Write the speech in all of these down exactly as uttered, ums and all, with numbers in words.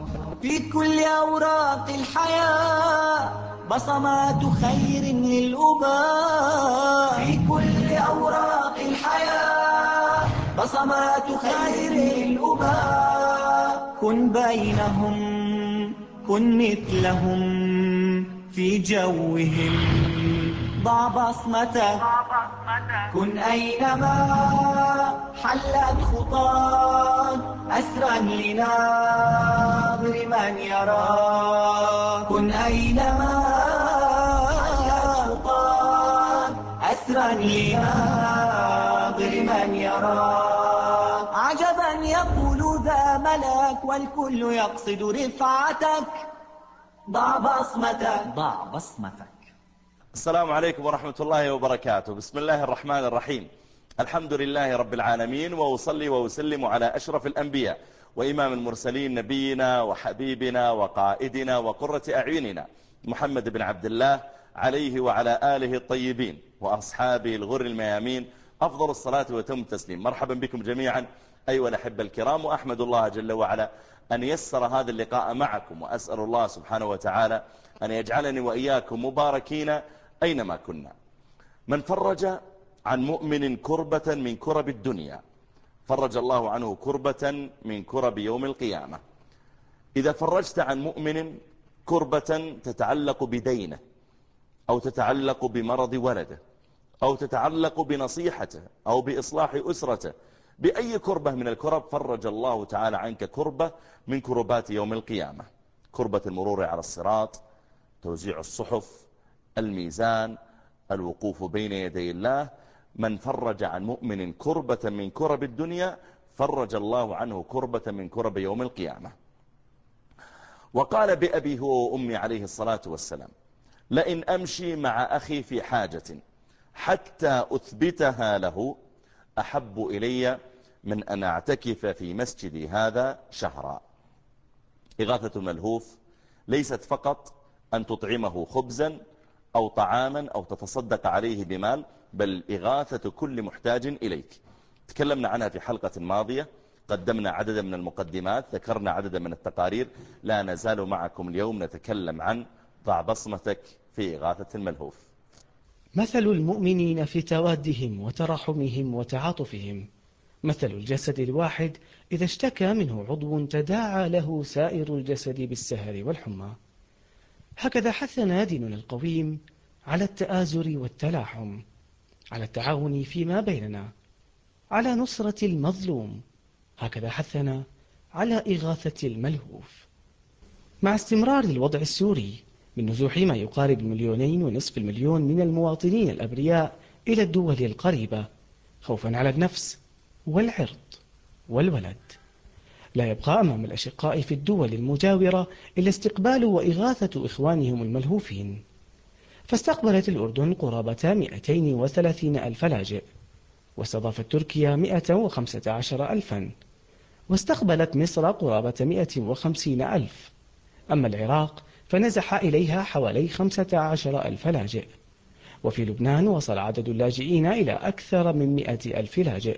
في كل أوراق الحياة بصمات خير للأباء، في كل أوراق الحياة بصمات خير للأباء. كن بينهم، كن مثلهم في جوهم، ضع بصمتك. كن أينما حلت خطاك أسرا لناظر من يراك. كن أينما حلت خطاك أسرا لناظر من يراك. عجبا يقول ذا ملك والكل يقصد رفعتك، ضع بصمتك، ضع بصمتك. السلام عليكم ورحمة الله وبركاته. بسم الله الرحمن الرحيم. الحمد لله رب العالمين، وأصلي وأسلم على أشرف الأنبياء وإمام المرسلين، نبينا وحبيبنا وقائدنا وقرة أعيننا محمد بن عبد الله عليه وعلى آله الطيبين وأصحابه الغر الميامين أفضل الصلاة وتم التسليم. مرحبا بكم جميعا أيها الأحبة الكرام، وأحمد الله جل وعلا أن يسر هذا اللقاء معكم، وأسأل الله سبحانه وتعالى أن يجعلني وإياكم مباركين أينما كنا. من فرج عن مؤمن كربة من كرب الدنيا فرج الله عنه كربة من كرب يوم القيامة. إذا فرجت عن مؤمن كربة تتعلق بدينه، أو تتعلق بمرض ولده، أو تتعلق بنصيحته، أو بإصلاح أسرته، بأي كربة من الكرب، فرج الله تعالى عنك كربة من كربات يوم القيامة. كربة المرور على الصراط، توزيع الصحف، الميزان، الوقوف بين يدي الله. من فرج عن مؤمن كربة من كرب الدنيا فرج الله عنه كربة من كرب يوم القيامة. وقال بأبي هو وأمي عليه الصلاة والسلام: لئن أمشي مع أخي في حاجة حتى أثبتها له أحب إلي من أن أعتكف في مسجدي هذا شهرا. إغاثة الملهوف ليست فقط أن تطعمه خبزا أو طعاما أو تتصدق عليه بمال، بل إغاثة كل محتاج إليك. تكلمنا عنها في حلقة ماضية، قدمنا عددا من المقدمات، ذكرنا عددا من التقارير. لا نزال معكم اليوم نتكلم عن ضع بصمتك في إغاثة الملهوف. مثل المؤمنين في توادهم وترحمهم وتعاطفهم مثل الجسد الواحد إذا اشتكى منه عضو تداعى له سائر الجسد بالسهر والحمى. هكذا حثنا ديننا القويم على التآزر والتلاحم، على التعاون فيما بيننا، على نصرة المظلوم. هكذا حثنا على إغاثة الملهوف. مع استمرار الوضع السوري من نزوح ما يقارب مليونين ونصف المليون من المواطنين الأبرياء إلى الدول القريبة، خوفا على النفس والعرض والولد، لا يبقى أمام الأشقاء في الدول المجاورة إلا استقبال وإغاثة إخوانهم الملهوفين. فاستقبلت الأردن قرابة مئتين وثلاثين ألف لاجئ، واستضافت تركيا مئة وخمسة عشر ألفا، واستقبلت مصر قرابة مئة وخمسين ألف. أما العراق فنزح إليها حوالي خمسة عشر ألف لاجئ. وفي لبنان وصل عدد اللاجئين إلى أكثر من مئة ألف لاجئ.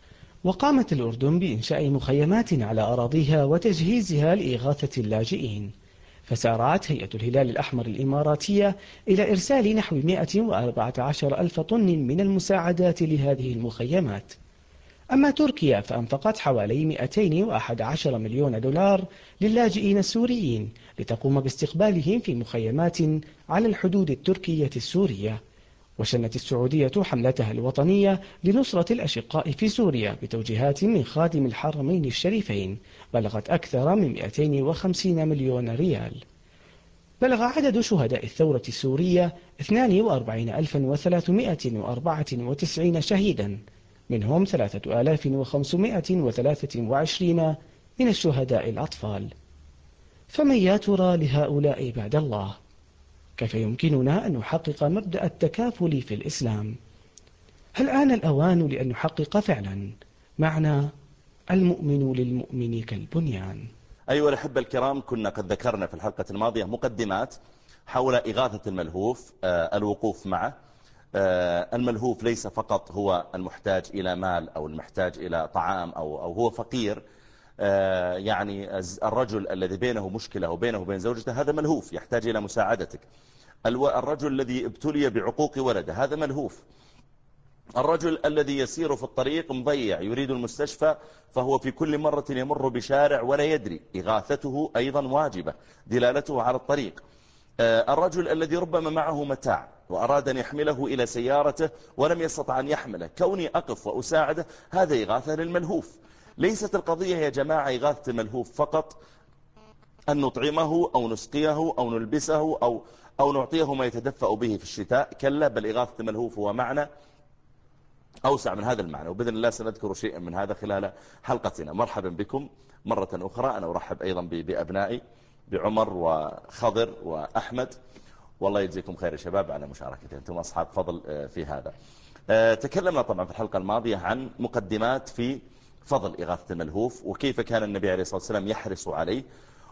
وقامت الأردن بإنشاء مخيمات على أراضيها وتجهيزها لإغاثة اللاجئين. فسارعت هيئة الهلال الأحمر الإماراتية إلى إرسال نحو مئة وأربعة عشر ألف طن من المساعدات لهذه المخيمات. أما تركيا فأنفقت حوالي مئتين وأحد عشر مليون دولار للاجئين السوريين لتقوم باستقبالهم في مخيمات على الحدود التركية السورية. وشنت السعودية حملتها الوطنية لنصرة الأشقاء في سوريا بتوجيهات من خادم الحرمين الشريفين بلغت أكثر من مئتين وخمسين مليون ريال. بلغ عدد شهداء الثورة السورية اثنين وأربعين ألفا وثلاثمئة وأربعة وتسعين شهيدا، منهم ثلاثة آلاف وخمسمئة وثلاثة وعشرين من الشهداء الأطفال. فمن يا ترى لهؤلاء بعد الله؟ كيف يمكننا أن نحقق مبدأ التكافل في الإسلام؟ هل آن الأوان لأن نحقق فعلا معنى المؤمن للمؤمن كالبنيان؟ أيها الأحبة الكرام، كنا قد ذكرنا في الحلقة الماضية مقدمات حول إغاثة الملهوف، آه الوقوف معه. آه الملهوف ليس فقط هو المحتاج إلى مال أو المحتاج إلى طعام أو, أو هو فقير، يعني الرجل الذي بينه مشكلة وبينه وبين زوجته هذا ملهوف يحتاج إلى مساعدتك. الرجل الذي ابتلي بعقوق ولده هذا ملهوف. الرجل الذي يسير في الطريق مضيع يريد المستشفى فهو في كل مرة يمر بشارع ولا يدري، إغاثته أيضا واجبة، دلالته على الطريق. الرجل الذي ربما معه متاع وأراد أن يحمله إلى سيارته ولم يستطع أن يحمله، كوني أقف وأساعده هذا إغاثة للملهوف. ليست القضية يا جماعة إغاثة الملهوف فقط أن نطعمه أو نسقيه أو نلبسه أو, أو نعطيه ما يتدفأ به في الشتاء، كلا، بل إغاثة الملهوف هو معنى أوسع من هذا المعنى، وبإذن الله سنذكر شيئا من هذا خلال حلقتنا. مرحبا بكم مرة أخرى. أنا أرحب أيضا بأبنائي بعمر وخضر وأحمد، والله يجزيكم خير يا شباب على مشاركتهم، أنتم أصحاب فضل في هذا. تكلمنا طبعا في الحلقة الماضية عن مقدمات في فضل إغاثة الملهوف، وكيف كان النبي عليه الصلاة والسلام يحرص عليه،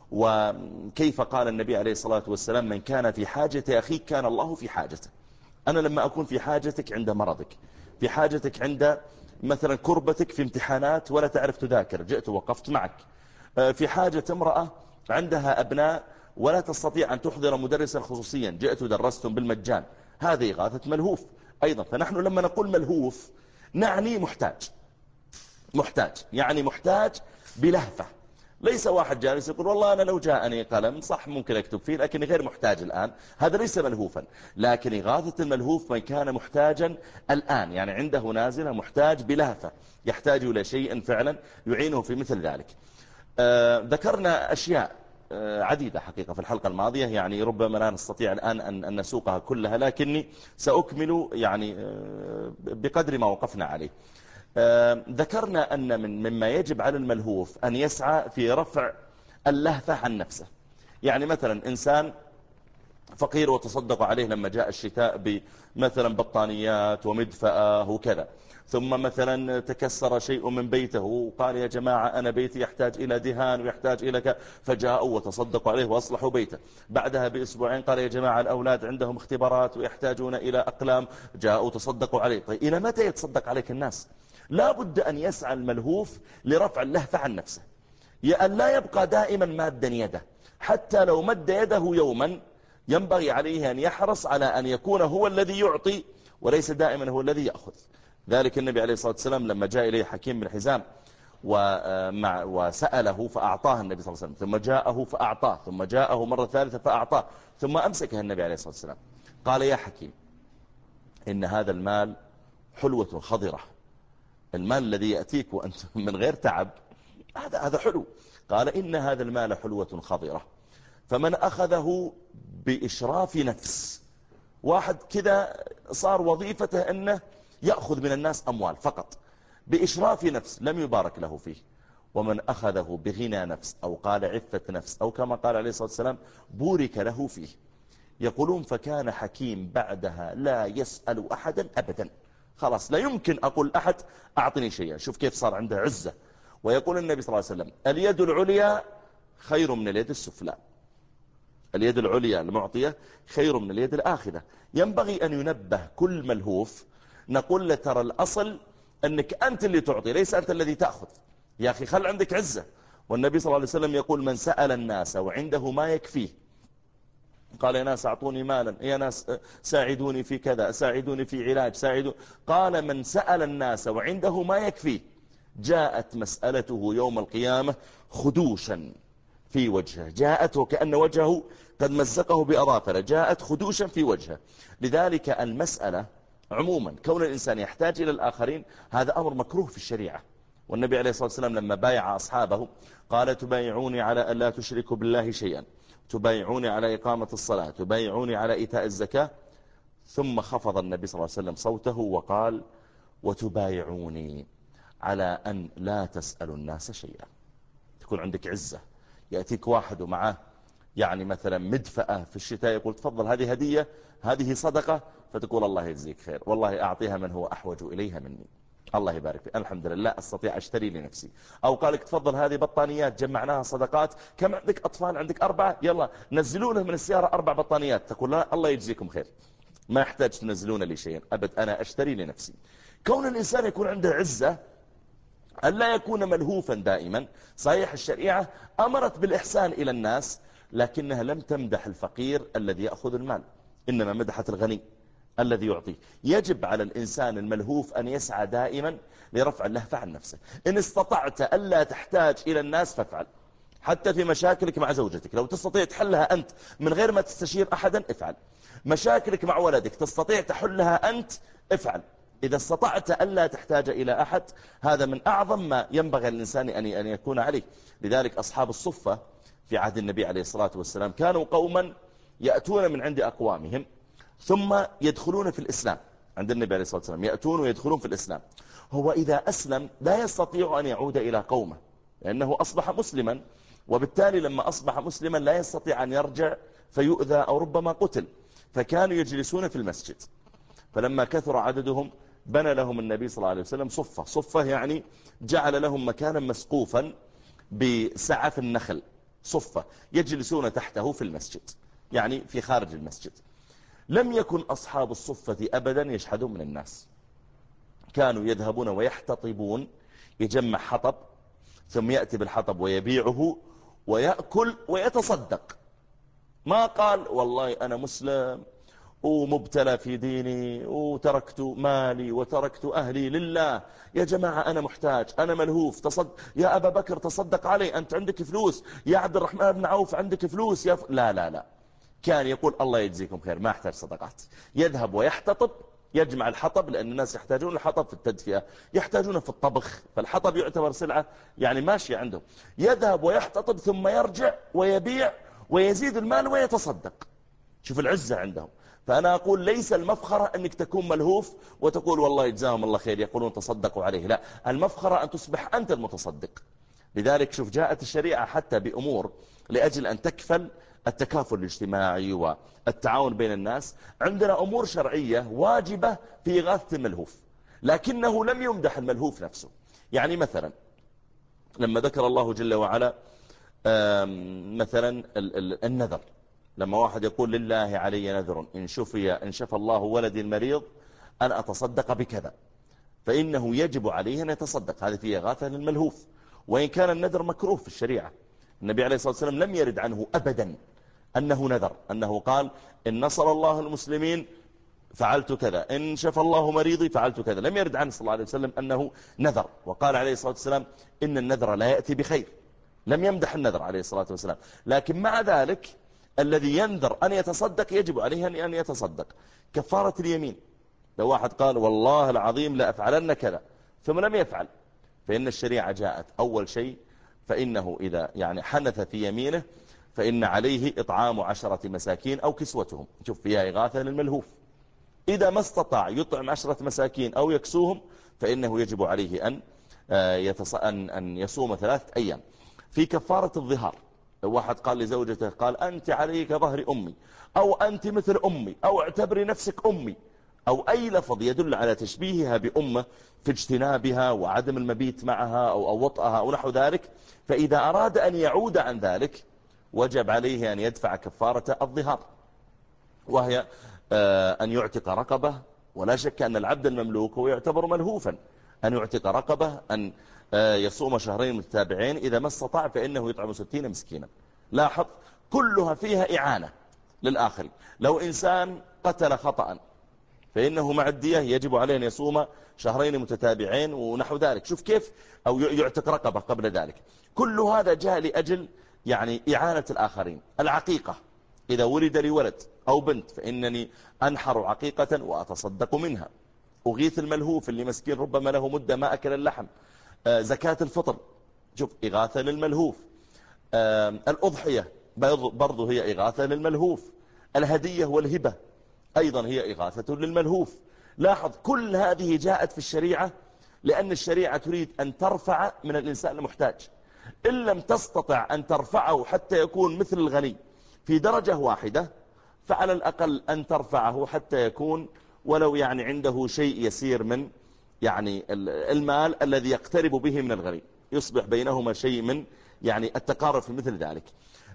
وكيف قال النبي عليه الصلاة والسلام من كان في حاجة أخيك كان الله في حاجته. أنا لما أكون في حاجتك عند مرضك، في حاجتك عند مثلا كربتك في امتحانات ولا تعرف تذاكر، جئت ووقفت معك. في حاجة امرأة عندها أبناء ولا تستطيع أن تحضر مدرسا خصوصيا، جئت ودرستم بالمجان، هذه إغاثة ملهوف أيضا. فنحن لما نقول ملهوف نعني محتاج، محتاج يعني محتاج بلهفة، ليس واحد جالس يقول والله أنا لو جاءني قلم صح ممكن أكتب فيه لكن غير محتاج الآن، هذا ليس ملهوفا. لكن إغاثة الملهوف من كان محتاجا الآن، يعني عنده نازلة محتاج بلهفة، يحتاج إلى شيء فعلا يعينه في مثل ذلك. آه ذكرنا أشياء آه عديدة حقيقة في الحلقة الماضية، يعني ربما لا نستطيع الآن أن, أن نسوقها كلها، لكني سأكمل يعني آه بقدر ما وقفنا عليه. آه ذكرنا أن من مما يجب على الملهوف أن يسعى في رفع اللهفة عن نفسه. يعني مثلا إنسان فقير وتصدق عليه لما جاء الشتاء بمثلا بطانيات ومدفأة وكذا، ثم مثلا تكسر شيء من بيته وقال يا جماعة أنا بيتي يحتاج إلى دهان ويحتاج إلى كذا، فجاءوا وتصدقوا عليه وأصلحوا بيته. بعدها بأسبوعين قال يا جماعة الأولاد عندهم اختبارات ويحتاجون إلى أقلام، جاءوا وتصدقوا عليه. طيب إلى متى يتصدق عليك الناس؟ لا بد أن يسعى الملهوف لرفع اللهفة عن نفسه، أن لا يبقى دائما مادا يده، حتى لو مد يده يوما ينبغي عليه أن يحرص على أن يكون هو الذي يعطي وليس دائما هو الذي يأخذ. ذلك النبي عليه الصلاة والسلام لما جاء إليه حكيم بن حزام وسأله فأعطاه النبي صلى الله عليه وسلم، ثم جاءه فأعطاه، ثم جاءه مرة ثالثة فأعطاه، ثم أمسكه النبي عليه الصلاة والسلام قال يا حكيم إن هذا المال حلوة خضرة، المال الذي يأتيك وأنت من غير تعب هذا هذا حلو. قال إن هذا المال حلوة خضرة، فمن أخذه بإشراف نفس، واحد كذا صار وظيفته أنه يأخذ من الناس أموال فقط بإشراف نفس لم يبارك له فيه، ومن أخذه بغنى نفس أو قال عفة نفس أو كما قال عليه الصلاة والسلام بورك له فيه. يقولون فكان حكيم بعدها لا يسأل أحدا أبدا، خلاص لا يمكن أقول أحد أعطني شيئا. شوف كيف صار عنده عزة. ويقول النبي صلى الله عليه وسلم اليد العليا خير من اليد السفلى، اليد العليا المعطية خير من اليد الآخذة. ينبغي أن ينبه كل ملهوف، نقول له ترى الأصل أنك أنت اللي تعطي ليس أنت الذي تأخذ، يا أخي خل عندك عزة. والنبي صلى الله عليه وسلم يقول من سأل الناس وعنده ما يكفيه، قال يا ناس أعطوني مالا، يا ناس ساعدوني في كذا، ساعدوني في علاج، ساعدوني، قال من سأل الناس وعنده ما يكفيه جاءت مسألته يوم القيامة خدوشا في وجهه، جاءت وكأن وجهه قد مزقه بأظافره، جاءت خدوشا في وجهه. لذلك المسألة عموما كون الإنسان يحتاج إلى الآخرين هذا أمر مكروه في الشريعة. والنبي عليه الصلاة والسلام لما بايع أصحابه قال تبايعوني على أن لا تشركوا بالله شيئا، تبايعوني على إقامة الصلاة، تبايعوني على إيتاء الزكاة، ثم خفض النبي صلى الله عليه وسلم صوته وقال وتبايعوني على أن لا تسألوا الناس شيئا. تكون عندك عزة، يأتيك واحد ومعه يعني مثلا مدفأة في الشتاء يقول تفضل هذه هدية، هذه صدقة، فتقول الله يجزيك خير، والله أعطيها من هو أحوج إليها مني، الله يبارك فيك، الحمد لله أستطيع أشتري لنفسي. أو قالك تفضل هذه بطانيات جمعناها صدقات، كم عندك أطفال؟ عندك أربعة، يلا نزلونه من السيارة أربع بطانيات، تقول لا الله يجزيكم خير ما يحتاج تنزلون لي شيئا أبد، أنا أشتري لنفسي. كون الإنسان يكون عنده عزة ألا يكون ملهوفا دائما. صحيح الشريعة أمرت بالإحسان إلى الناس، لكنها لم تمدح الفقير الذي يأخذ المال، إنما مدحت الغني الذي يعطيه. يجب على الإنسان الملهوف أن يسعى دائما لرفع اللهفة عن نفسه. إن استطعت ألا تحتاج إلى الناس فافعل، حتى في مشاكلك مع زوجتك لو تستطيع تحلها أنت من غير ما تستشير أحدا افعل. مشاكلك مع ولدك تستطيع تحلها أنت افعل. إذا استطعت ألا تحتاج إلى أحد، هذا من أعظم ما ينبغي الإنسان أن يكون عليه. لذلك أصحاب الصفة في عهد النبي عليه الصلاة والسلام كانوا قوما يأتون من عند أقوامهم ثم يدخلون في الإسلام. عند النبي عليه الصلاة والسلام يأتون ويدخلون في الإسلام. هو إذا أسلم لا يستطيع أن يعود إلى قومه لأنه أصبح مسلما، وبالتالي لما أصبح مسلما لا يستطيع أن يرجع فيؤذى أو ربما قتل. فكانوا يجلسون في المسجد، فلما كثر عددهم بنى لهم النبي صلى الله عليه وسلم صفة. صفة يعني جعل لهم مكانا مسقوفا بسعف النخل، صفة يجلسون تحته في المسجد، يعني في خارج المسجد. لم يكن أصحاب الصفة أبدا يشحدون من الناس، كانوا يذهبون ويحتطبون، يجمع حطب ثم يأتي بالحطب ويبيعه ويأكل ويتصدق. ما قال والله أنا مسلم ومبتلى في ديني وتركت مالي وتركت أهلي لله، يا جماعة أنا محتاج، أنا ملهوف، تصدق يا أبا بكر تصدق علي، أنت عندك فلوس، يا عبد الرحمن بن عوف عندك فلوس، يا ف... لا لا لا، كان يقول الله يجزيكم خير ما احتاج صدقات. يذهب ويحتطب، يجمع الحطب لأن الناس يحتاجون الحطب في التدفئة، يحتاجونه في الطبخ، فالحطب يعتبر سلعة يعني ماشية عندهم. يذهب ويحتطب ثم يرجع ويبيع ويزيد المال ويتصدق. شوف العزة عندهم. فأنا أقول ليس المفخرة أنك تكون ملهوف وتقول والله يجزاهم الله خير يقولون تصدقوا عليه، لا، المفخرة أن تصبح أنت المتصدق. لذلك شوف جاءت الشريعة حتى بأمور لأجل أن تكفل التكافل الاجتماعي والتعاون بين الناس. عندنا أمور شرعية واجبة في إغاثة الملهوف، لكنه لم يمدح الملهوف نفسه. يعني مثلا لما ذكر الله جل وعلا مثلا النذر، لما واحد يقول لله علي نذر إن شفي إن شفى الله ولدي المريض أن أتصدق بكذا، فإنه يجب عليه أن يتصدق. هذا فيه إغاثة للملهوف، وإن كان النذر مكروه في الشريعة. النبي عليه الصلاة والسلام لم يرد عنه أبدا أنه نذر، أنه قال إن نصر الله المسلمين فعلت كذا، إن شفى الله مريضي فعلت كذا. لم يرد عنه صلى الله عليه وسلم أنه نذر. وقال عليه الصلاة والسلام إن النذر لا يأتي بخير. لم يمدح النذر عليه الصلاة والسلام، لكن مع ذلك الذي ينذر أن يتصدق يجب عليه أن يتصدق. كفارة اليمين، لو واحد قال والله العظيم لا أفعلن كذا ثم لم يفعل، فإن الشريعة جاءت أول شيء فإنه إذا يعني حنث في يمينه فإن عليه إطعام عشرة مساكين أو كسوتهم. شوف فيها إغاثة للملهوف. إذا ما استطاع يطعم عشرة مساكين أو يكسوهم فإنه يجب عليه أن يتص... أن أن يصوم ثلاثة أيام. في كفارة الظهار، لو واحد قال لزوجته قال أنت عليك ظهر أمي، أو أنت مثل أمي، أو اعتبري نفسك أمي، أو أي لفظ يدل على تشبيهها بأمه في اجتنابها وعدم المبيت معها أو, أو وطئها أو نحو ذلك، فإذا أراد أن يعود عن ذلك وجب عليه أن يدفع كفارة الظهار، وهي أن يعتق رقبة. ولا شك أن العبد المملوك هو يعتبر ملهوفا، أن يعتق رقبة، أن يصوم شهرين متتابعين، إذا ما استطاع فإنه يطعم ستين مسكينا. لاحظ كلها فيها إعانة للآخر. لو إنسان قتل خطأ فإنه مع الدية يجب عليه أن يصوم شهرين متتابعين ونحو ذلك. شوف كيف، أو يعتق رقبة قبل ذلك. كل هذا جاء لأجل يعني إعانة الآخرين. العقيقة، إذا ولد لي ولد أو بنت فإنني أنحر عقيقة وأتصدق منها. أغيث الملهوف اللي مسكين ربما له مدة ما أكل اللحم. آه زكاة الفطر، شوف إغاثة للملهوف. آه الأضحية برضو هي إغاثة للملهوف. الهدية والهبة أيضا هي إغاثة للملهوف. لاحظ كل هذه جاءت في الشريعة لأن الشريعة تريد أن ترفع من الإنسان المحتاج. إن لم تستطع أن ترفعه حتى يكون مثل الغني في درجة واحدة، فعلى الأقل أن ترفعه حتى يكون ولو يعني عنده شيء يسير من يعني المال الذي يقترب به من الغني، يصبح بينهما شيء من يعني التقارب في مثل ذلك.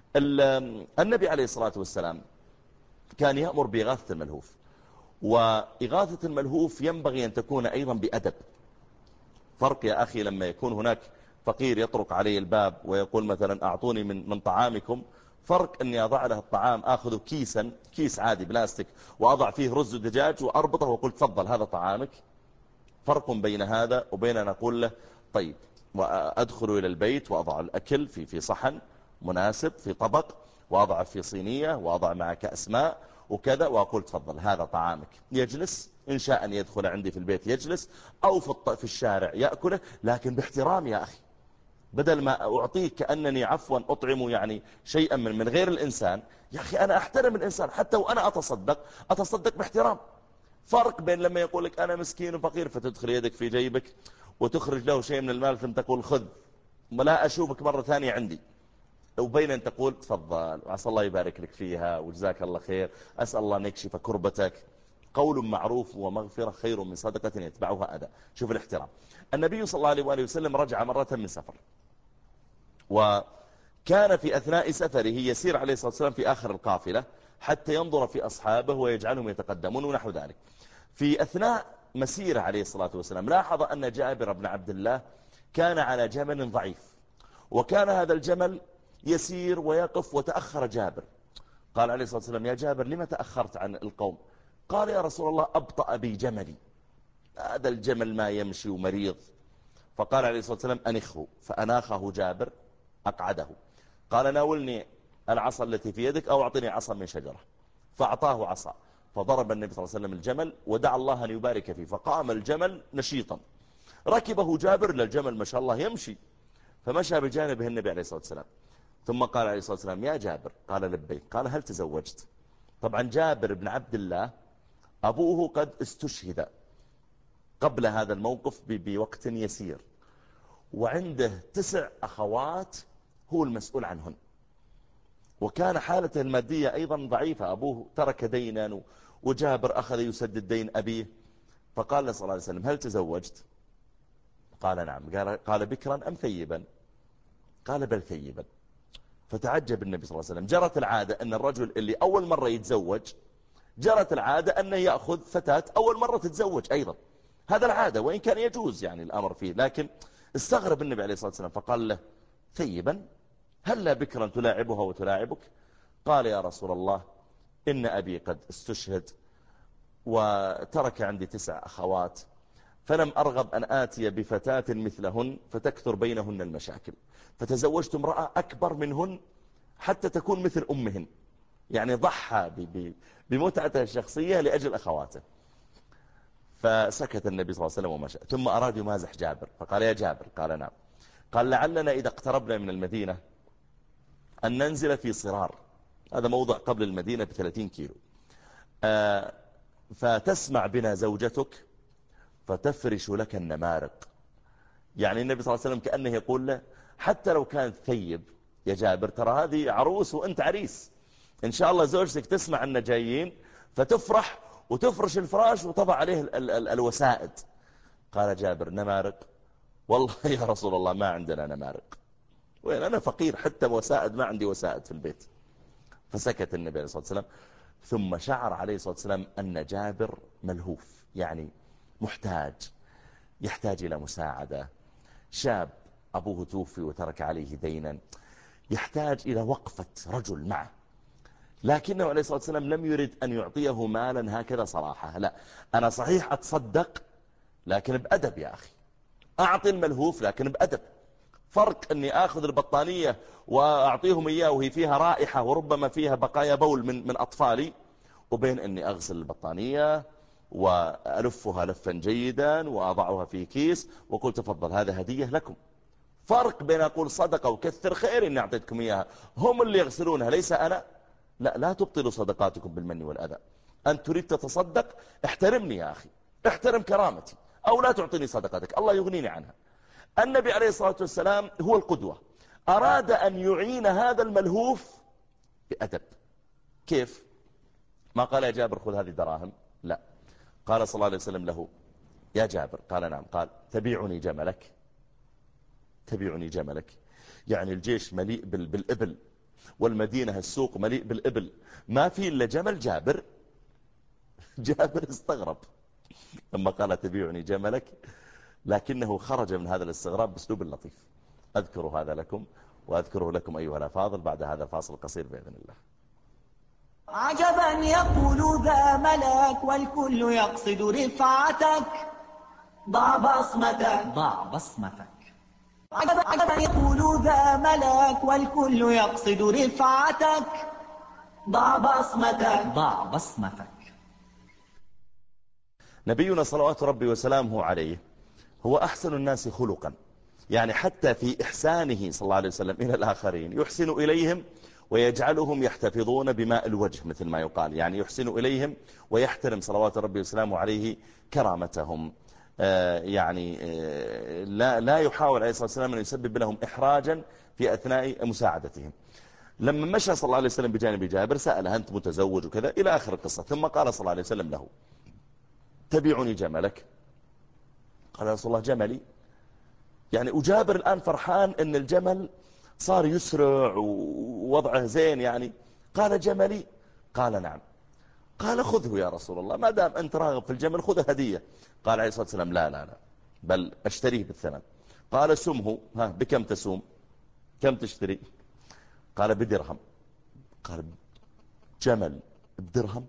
النبي عليه الصلاة والسلام كان يأمر بإغاثة الملهوف، وإغاثة الملهوف ينبغي أن تكون أيضا بأدب. فرق يا أخي لما يكون هناك فقير يطرق علي الباب ويقول مثلا أعطوني من, من طعامكم، فرق أني أضع له الطعام، أخذه كيسا، كيس عادي بلاستيك، وأضع فيه رز ودجاج وأربطه وأقول تفضل هذا طعامك. فرق بين هذا وبين أن أقول له طيب، وأدخل إلى البيت وأضع الأكل في في صحن مناسب في طبق، وأضع في صينية، وأضع مع كأس ماء وكذا، وأقول تفضل هذا طعامك. يجلس إن شاء أن يدخل عندي في البيت يجلس، أو في, في الشارع يأكله، لكن باحترام يا أخي. بدل ما أعطيك كأنني عفوا أطعم يعني شيئا من, من غير الإنسان، يا أخي أنا أحترم الإنسان حتى وأنا أتصدق أتصدق باحترام. فرق بين لما يقول لك أنا مسكين وفقير فتدخل يدك في جيبك وتخرج له شيء من المال ثم تقول خذ ولا أشوفك مرة ثانية عندي، وبين أن تقول تفضل وعسى الله يبارك لك فيها وجزاك الله خير، أسأل الله أن يكشف كربتك. قول معروف ومغفرة خير من صدقة يتبعها أذى. شوف الاحترام. النبي صلى الله عليه وآله وسلم رجع مرة من سفر، وكان في أثناء سفره يسير عليه الصلاة والسلام في آخر القافلة حتى ينظر في أصحابه ويجعلهم يتقدمون ونحو ذلك. في أثناء مسيره عليه الصلاة والسلام لاحظ أن جابر بن عبد الله كان على جمل ضعيف، وكان هذا الجمل يسير ويقف، وتأخر جابر. قال عليه الصلاة والسلام يا جابر لما تأخرت عن القوم؟ قال يا رسول الله أبطأ بي جملي، هذا الجمل ما يمشي ومريض. فقال عليه الصلاة والسلام أنخه، فأناخه جابر أقعده. قال ناولني العصا التي في يدك أو أعطني عصا من شجرة، فأعطاه عصا، فضرب النبي صلى الله عليه وسلم الجمل ودعا الله أن يبارك فيه، فقام الجمل نشيطا. ركبه جابر للجمل ما شاء الله يمشي، فمشى بجانبه النبي عليه الصلاة والسلام، ثم قال عليه الصلاة والسلام يا جابر، قال لبيك. قال هل تزوجت؟ طبعا جابر بن عبد الله أبوه قد استشهد قبل هذا الموقف بوقت يسير، وعنده تسع أخوات هو المسؤول عنهن، وكان حالته المادية أيضا ضعيفة، أبوه ترك دينا وجابر أخذ يسدد دين أبيه. فقال له صلى الله عليه وسلم هل تزوجت؟ قال نعم. قال, قال بكرا أم ثيبا؟ قال بل ثيبا. فتعجب النبي صلى الله عليه وسلم. جرت العادة أن الرجل اللي أول مرة يتزوج جرت العادة أنه يأخذ فتاة أول مرة تتزوج أيضا، هذا العادة، وإن كان يجوز يعني الأمر فيه، لكن استغرب النبي عليه الصلاة والسلام فقال له ثيبا هل بكرا تلاعبها وتلاعبك؟ قال يا رسول الله إن أبي قد استشهد وترك عندي تسع أخوات، فلم أرغب أن آتي بفتاة مثلهن فتكثر بينهن المشاكل، فتزوجت امرأة أكبر منهن حتى تكون مثل أمهن، يعني ضحى بمتعته الشخصية لأجل أخواته. فسكت النبي صلى الله عليه وسلم ومشى، ثم أراد يمازح جابر فقال يا جابر، قال نعم. قال لعلنا إذا اقتربنا من المدينة أن ننزل في صرار، هذا موضع قبل المدينة بثلاثين كيلو، آه فتسمع بنا زوجتك فتفرش لك النمارق. يعني النبي صلى الله عليه وسلم كأنه يقول له حتى لو كانت ثيب يا جابر ترى هذه عروس وانت عريس، ان شاء الله زوجتك تسمع أن جايين فتفرح وتفرش الفراش وتضع عليه ال ال ال الوسائد. قال جابر نمارق؟ والله يا رسول الله ما عندنا نمارق، وين أنا فقير حتى وسائد ما عندي وسائد في البيت. فسكت النبي عليه الصلاة والسلام، ثم شعر عليه الصلاة والسلام أن جابر ملهوف، يعني محتاج، يحتاج إلى مساعدة، شاب أبوه توفي وترك عليه دينا، يحتاج إلى وقفة رجل معه. لكنه عليه الصلاة والسلام لم يرد أن يعطيه مالا هكذا صراحة، لا، أنا صحيح أتصدق لكن بأدب يا أخي، أعطي الملهوف لكن بأدب. فرق أني أخذ البطانية وأعطيهم إياه وهي فيها رائحة وربما فيها بقايا بول من, من أطفالي، وبين أني أغسل البطانية وألفها لفا جيدا وأضعها في كيس وقل تفضل هذا هدية لكم. فرق بين أقول صدقة وكثر خير إني أعطيتكم إياها، هم اللي يغسلونها ليس أنا. لا لا تبطلوا صدقاتكم بالمن والأذى. أن تريد تتصدق احترمني يا أخي، احترم كرامتي، أو لا تعطيني صدقتك الله يغنيني عنها. النبي عليه الصلاة والسلام هو القدوة، أراد أن يعين هذا الملهوف بأدب. كيف؟ ما قال يا جابر خذ هذه دراهم، لا، قال صلى الله عليه وسلم له يا جابر، قال نعم، قال تبيعني جملك؟ تبيعني جملك؟ يعني الجيش مليء بالإبل والمدينة السوق مليء بالإبل، ما في إلا جمل جابر؟ جابر استغرب لما قال تبيعني جملك، لكنه خرج من هذا الاستغراب بأسلوب لطيف. أذكر هذا لكم وأذكره لكم أيها الأفاضل بعد هذا الفاصل القصير بإذن الله. عجبا يقول ذا ملك والكل يقصد رفعتك، ضع بصمتك ضع بصمتك. عجبا, عجبا يقول ذا ملك والكل يقصد رفعتك، ضع بصمتك ضع بصمتك. نبينا صلوات ربي وسلامه عليه هو أحسن الناس خلقا، يعني حتى في إحسانه صلى الله عليه وسلم إلى الآخرين يحسن إليهم ويجعلهم يحتفظون بماء الوجه مثل ما يقال، يعني يحسن إليهم ويحترم صلوات ربي وسلامه عليه كرامتهم. آه يعني آه لا, لا يحاول عليه الصلاة والسلام أن يسبب لهم إحراجا في أثناء مساعدتهم. لما مشى صلى الله عليه وسلم بجانب جابر سأله أنت متزوج وكذا إلى آخر القصة، ثم قال صلى الله عليه وسلم له تبيعني جملك؟ قال يا رسول الله جملي؟ يعني وجابر الآن فرحان أن الجمل صار يسرع ووضعه زين يعني. قال جملي؟ قال نعم. قال خذه يا رسول الله، ما دام أنت راغب في الجمل خذه هدية. قال عليه الصلاة والسلام لا لا لا بل أشتريه بالثمن. قال سمه، ها بكم تسوم؟ كم تشتري؟ قال بدرهم. قال جمل بدرهم؟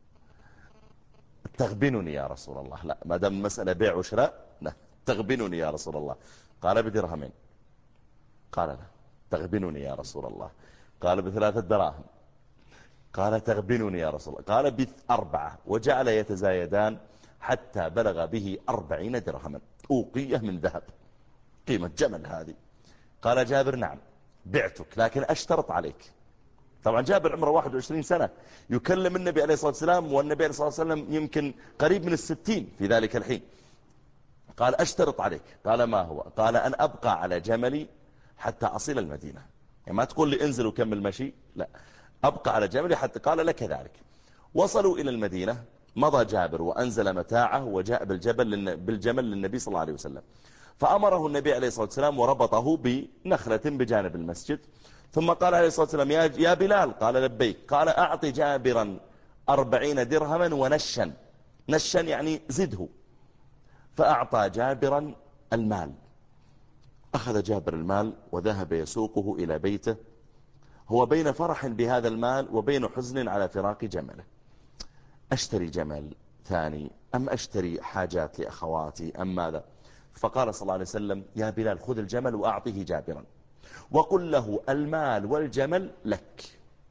تغبنني يا رسول الله. لا ما دام المسألة بيع وشراء لا تغبنني يا رسول الله. قال بدرهمين. قال لا تغبنني يا رسول الله. قال بثلاثة دراهم. قال تغبنني يا رسول الله. قال بأربعة، وجعل يتزايدان حتى بلغ به أربعين درهما أوقية من ذهب، قيمة جمل هذه. قال جابر نعم بعتك لكن أشترط عليك. طبعا جابر عمره واحد وعشرين سنة يكلم النبي عليه الصلاة والسلام، والنبي عليه الصلاة والسلام يمكن قريب من الستين في ذلك الحين. قال أشترط عليك. قال ما هو؟ قال أن أبقى على جملي حتى أصل المدينة. يعني ما تقول لي انزل وكمل مشي، لا أبقى على جملي حتى. قال لك ذلك. وصلوا إلى المدينة، مضى جابر وأنزل متاعه وجاء بالجبل بالجمل للنبي صلى الله عليه وسلم، فأمره النبي عليه الصلاة والسلام وربطه بنخلة بجانب المسجد. ثم قال عليه الصلاة والسلام يا بلال. قال لبيك. قال أعطي جابرا أربعين درهما ونشا. نشا يعني زده. فأعطى جابرا المال. أخذ جابر المال وذهب يسوقه إلى بيته، هو بين فرح بهذا المال وبين حزن على فراق جمله. أشتري جمل ثاني أم أشتري حاجات لأخواتي أم ماذا؟ فقال صلى الله عليه وسلم يا بلال خذ الجمل وأعطيه جابرا وقل له المال والجمل لك.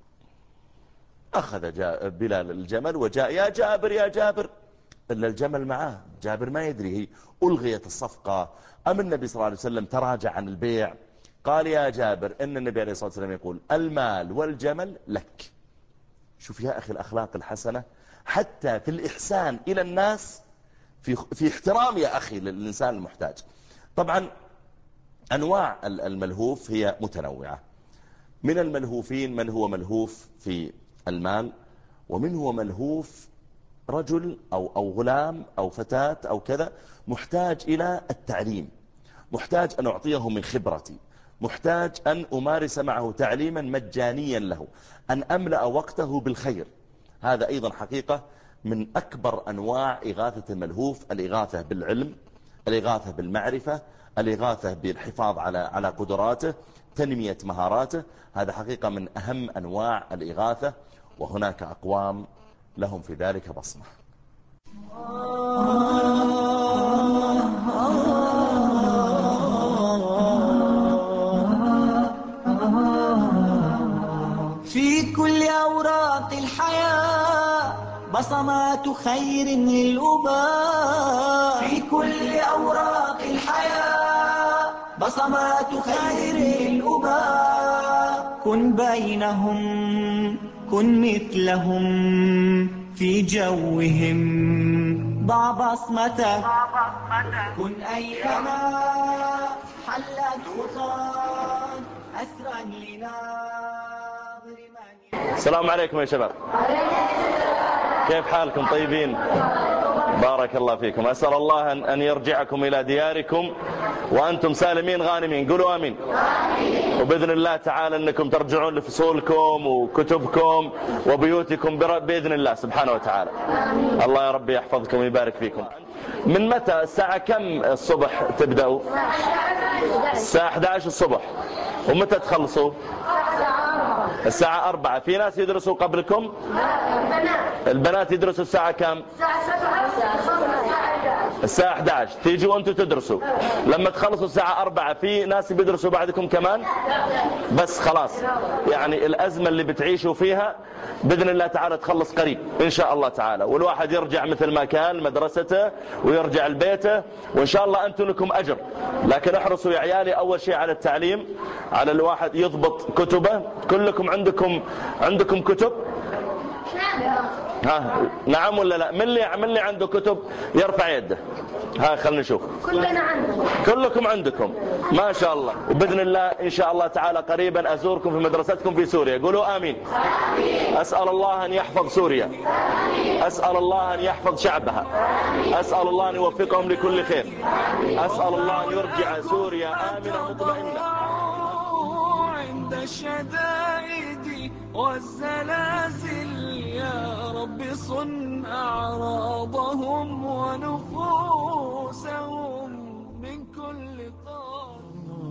أخذ بلال الجمل وجاء يا جابر يا جابر، إلا الجمل معاه. جابر ما يدري هي ألغيت الصفقة أم النبي صلى الله عليه وسلم تراجع عن البيع. قال يا جابر إن النبي عليه الصلاة والسلام يقول المال والجمل لك. شوف يا أخي الأخلاق الحسنة حتى في الإحسان إلى الناس، في, في احترام يا أخي للإنسان المحتاج. طبعا أنواع الملهوف هي متنوعة. من الملهوفين من هو ملهوف في المال، ومن هو ملهوف رجل أو, أو غلام أو فتاة أو كذا محتاج إلى التعليم، محتاج أن أعطيه من خبرتي، محتاج أن أمارس معه تعليما مجانيا له، أن أملأ وقته بالخير. هذا أيضا حقيقة من أكبر أنواع إغاثة الملهوف، الإغاثة بالعلم، الإغاثة بالمعرفة، الإغاثة بالحفاظ على على قدراته، تنمية مهاراته. هذا حقيقة من أهم أنواع الإغاثة، وهناك أقوام لهم في ذلك بصمة. في كل أوراق الحياة بصمات خير للأباء. في كل أوراق الحياة بصمات خير للأباء. كن بينهم كن مثلهم في جوهم، ضع بصمتك كن أينما حلت خطاك أسرا لناظر من. السلام عليكم يا شباب، كيف حالكم؟ طيبين؟ بارك الله فيكم. أسأل الله أن يرجعكم إلى دياركم وأنتم سالمين غانمين. قولوا آمين. وبإذن الله تعالى أنكم ترجعون لفصولكم وكتبكم وبيوتكم بإذن الله سبحانه وتعالى. الله يا رب يحفظكم ويبارك فيكم. من متى الساعة كم الصبح تبدأوا؟ الساعة أحد عشر الصبح. ومتى تخلصوا؟ الساعة أربعة. في ناس يدرسوا قبلكم؟ البنات يدرسوا الساعة كم؟ الساعة أحد عشر. تيجوا أنتوا تدرسوا. لما تخلصوا الساعة أربعة في ناس بيدرسوا بعدكم كمان؟ بس خلاص يعني الأزمة اللي بتعيشوا فيها بإذن الله تعالى تخلص قريب إن شاء الله تعالى، والواحد يرجع مثل ما كان مدرسته ويرجع لبيته، وإن شاء الله أنتم لكم أجر. لكن احرصوا يا عيالي أول شيء على التعليم، على الواحد يضبط كتبه. كلكم عندكم عندكم كتب؟ ها نعم ولا لا؟ من اللي من اللي عنده كتب يرفع يده. ها خلنا نشوف. كلنا عندنا. كلكم عندكم ما شاء الله. وبإذن الله إن شاء الله تعالى قريبا أزوركم في مدرستكم في سوريا. قولوا آمين. أسأل الله أن يحفظ سوريا. أسأل الله أن يحفظ شعبها. أسأل الله أن يوفقهم لكل خير. أسأل الله أن يرجع سوريا آمنة مطمئنة. عند الشدائد والزلازل يا رب صن أعراضهم ونفوسهم من كل طار.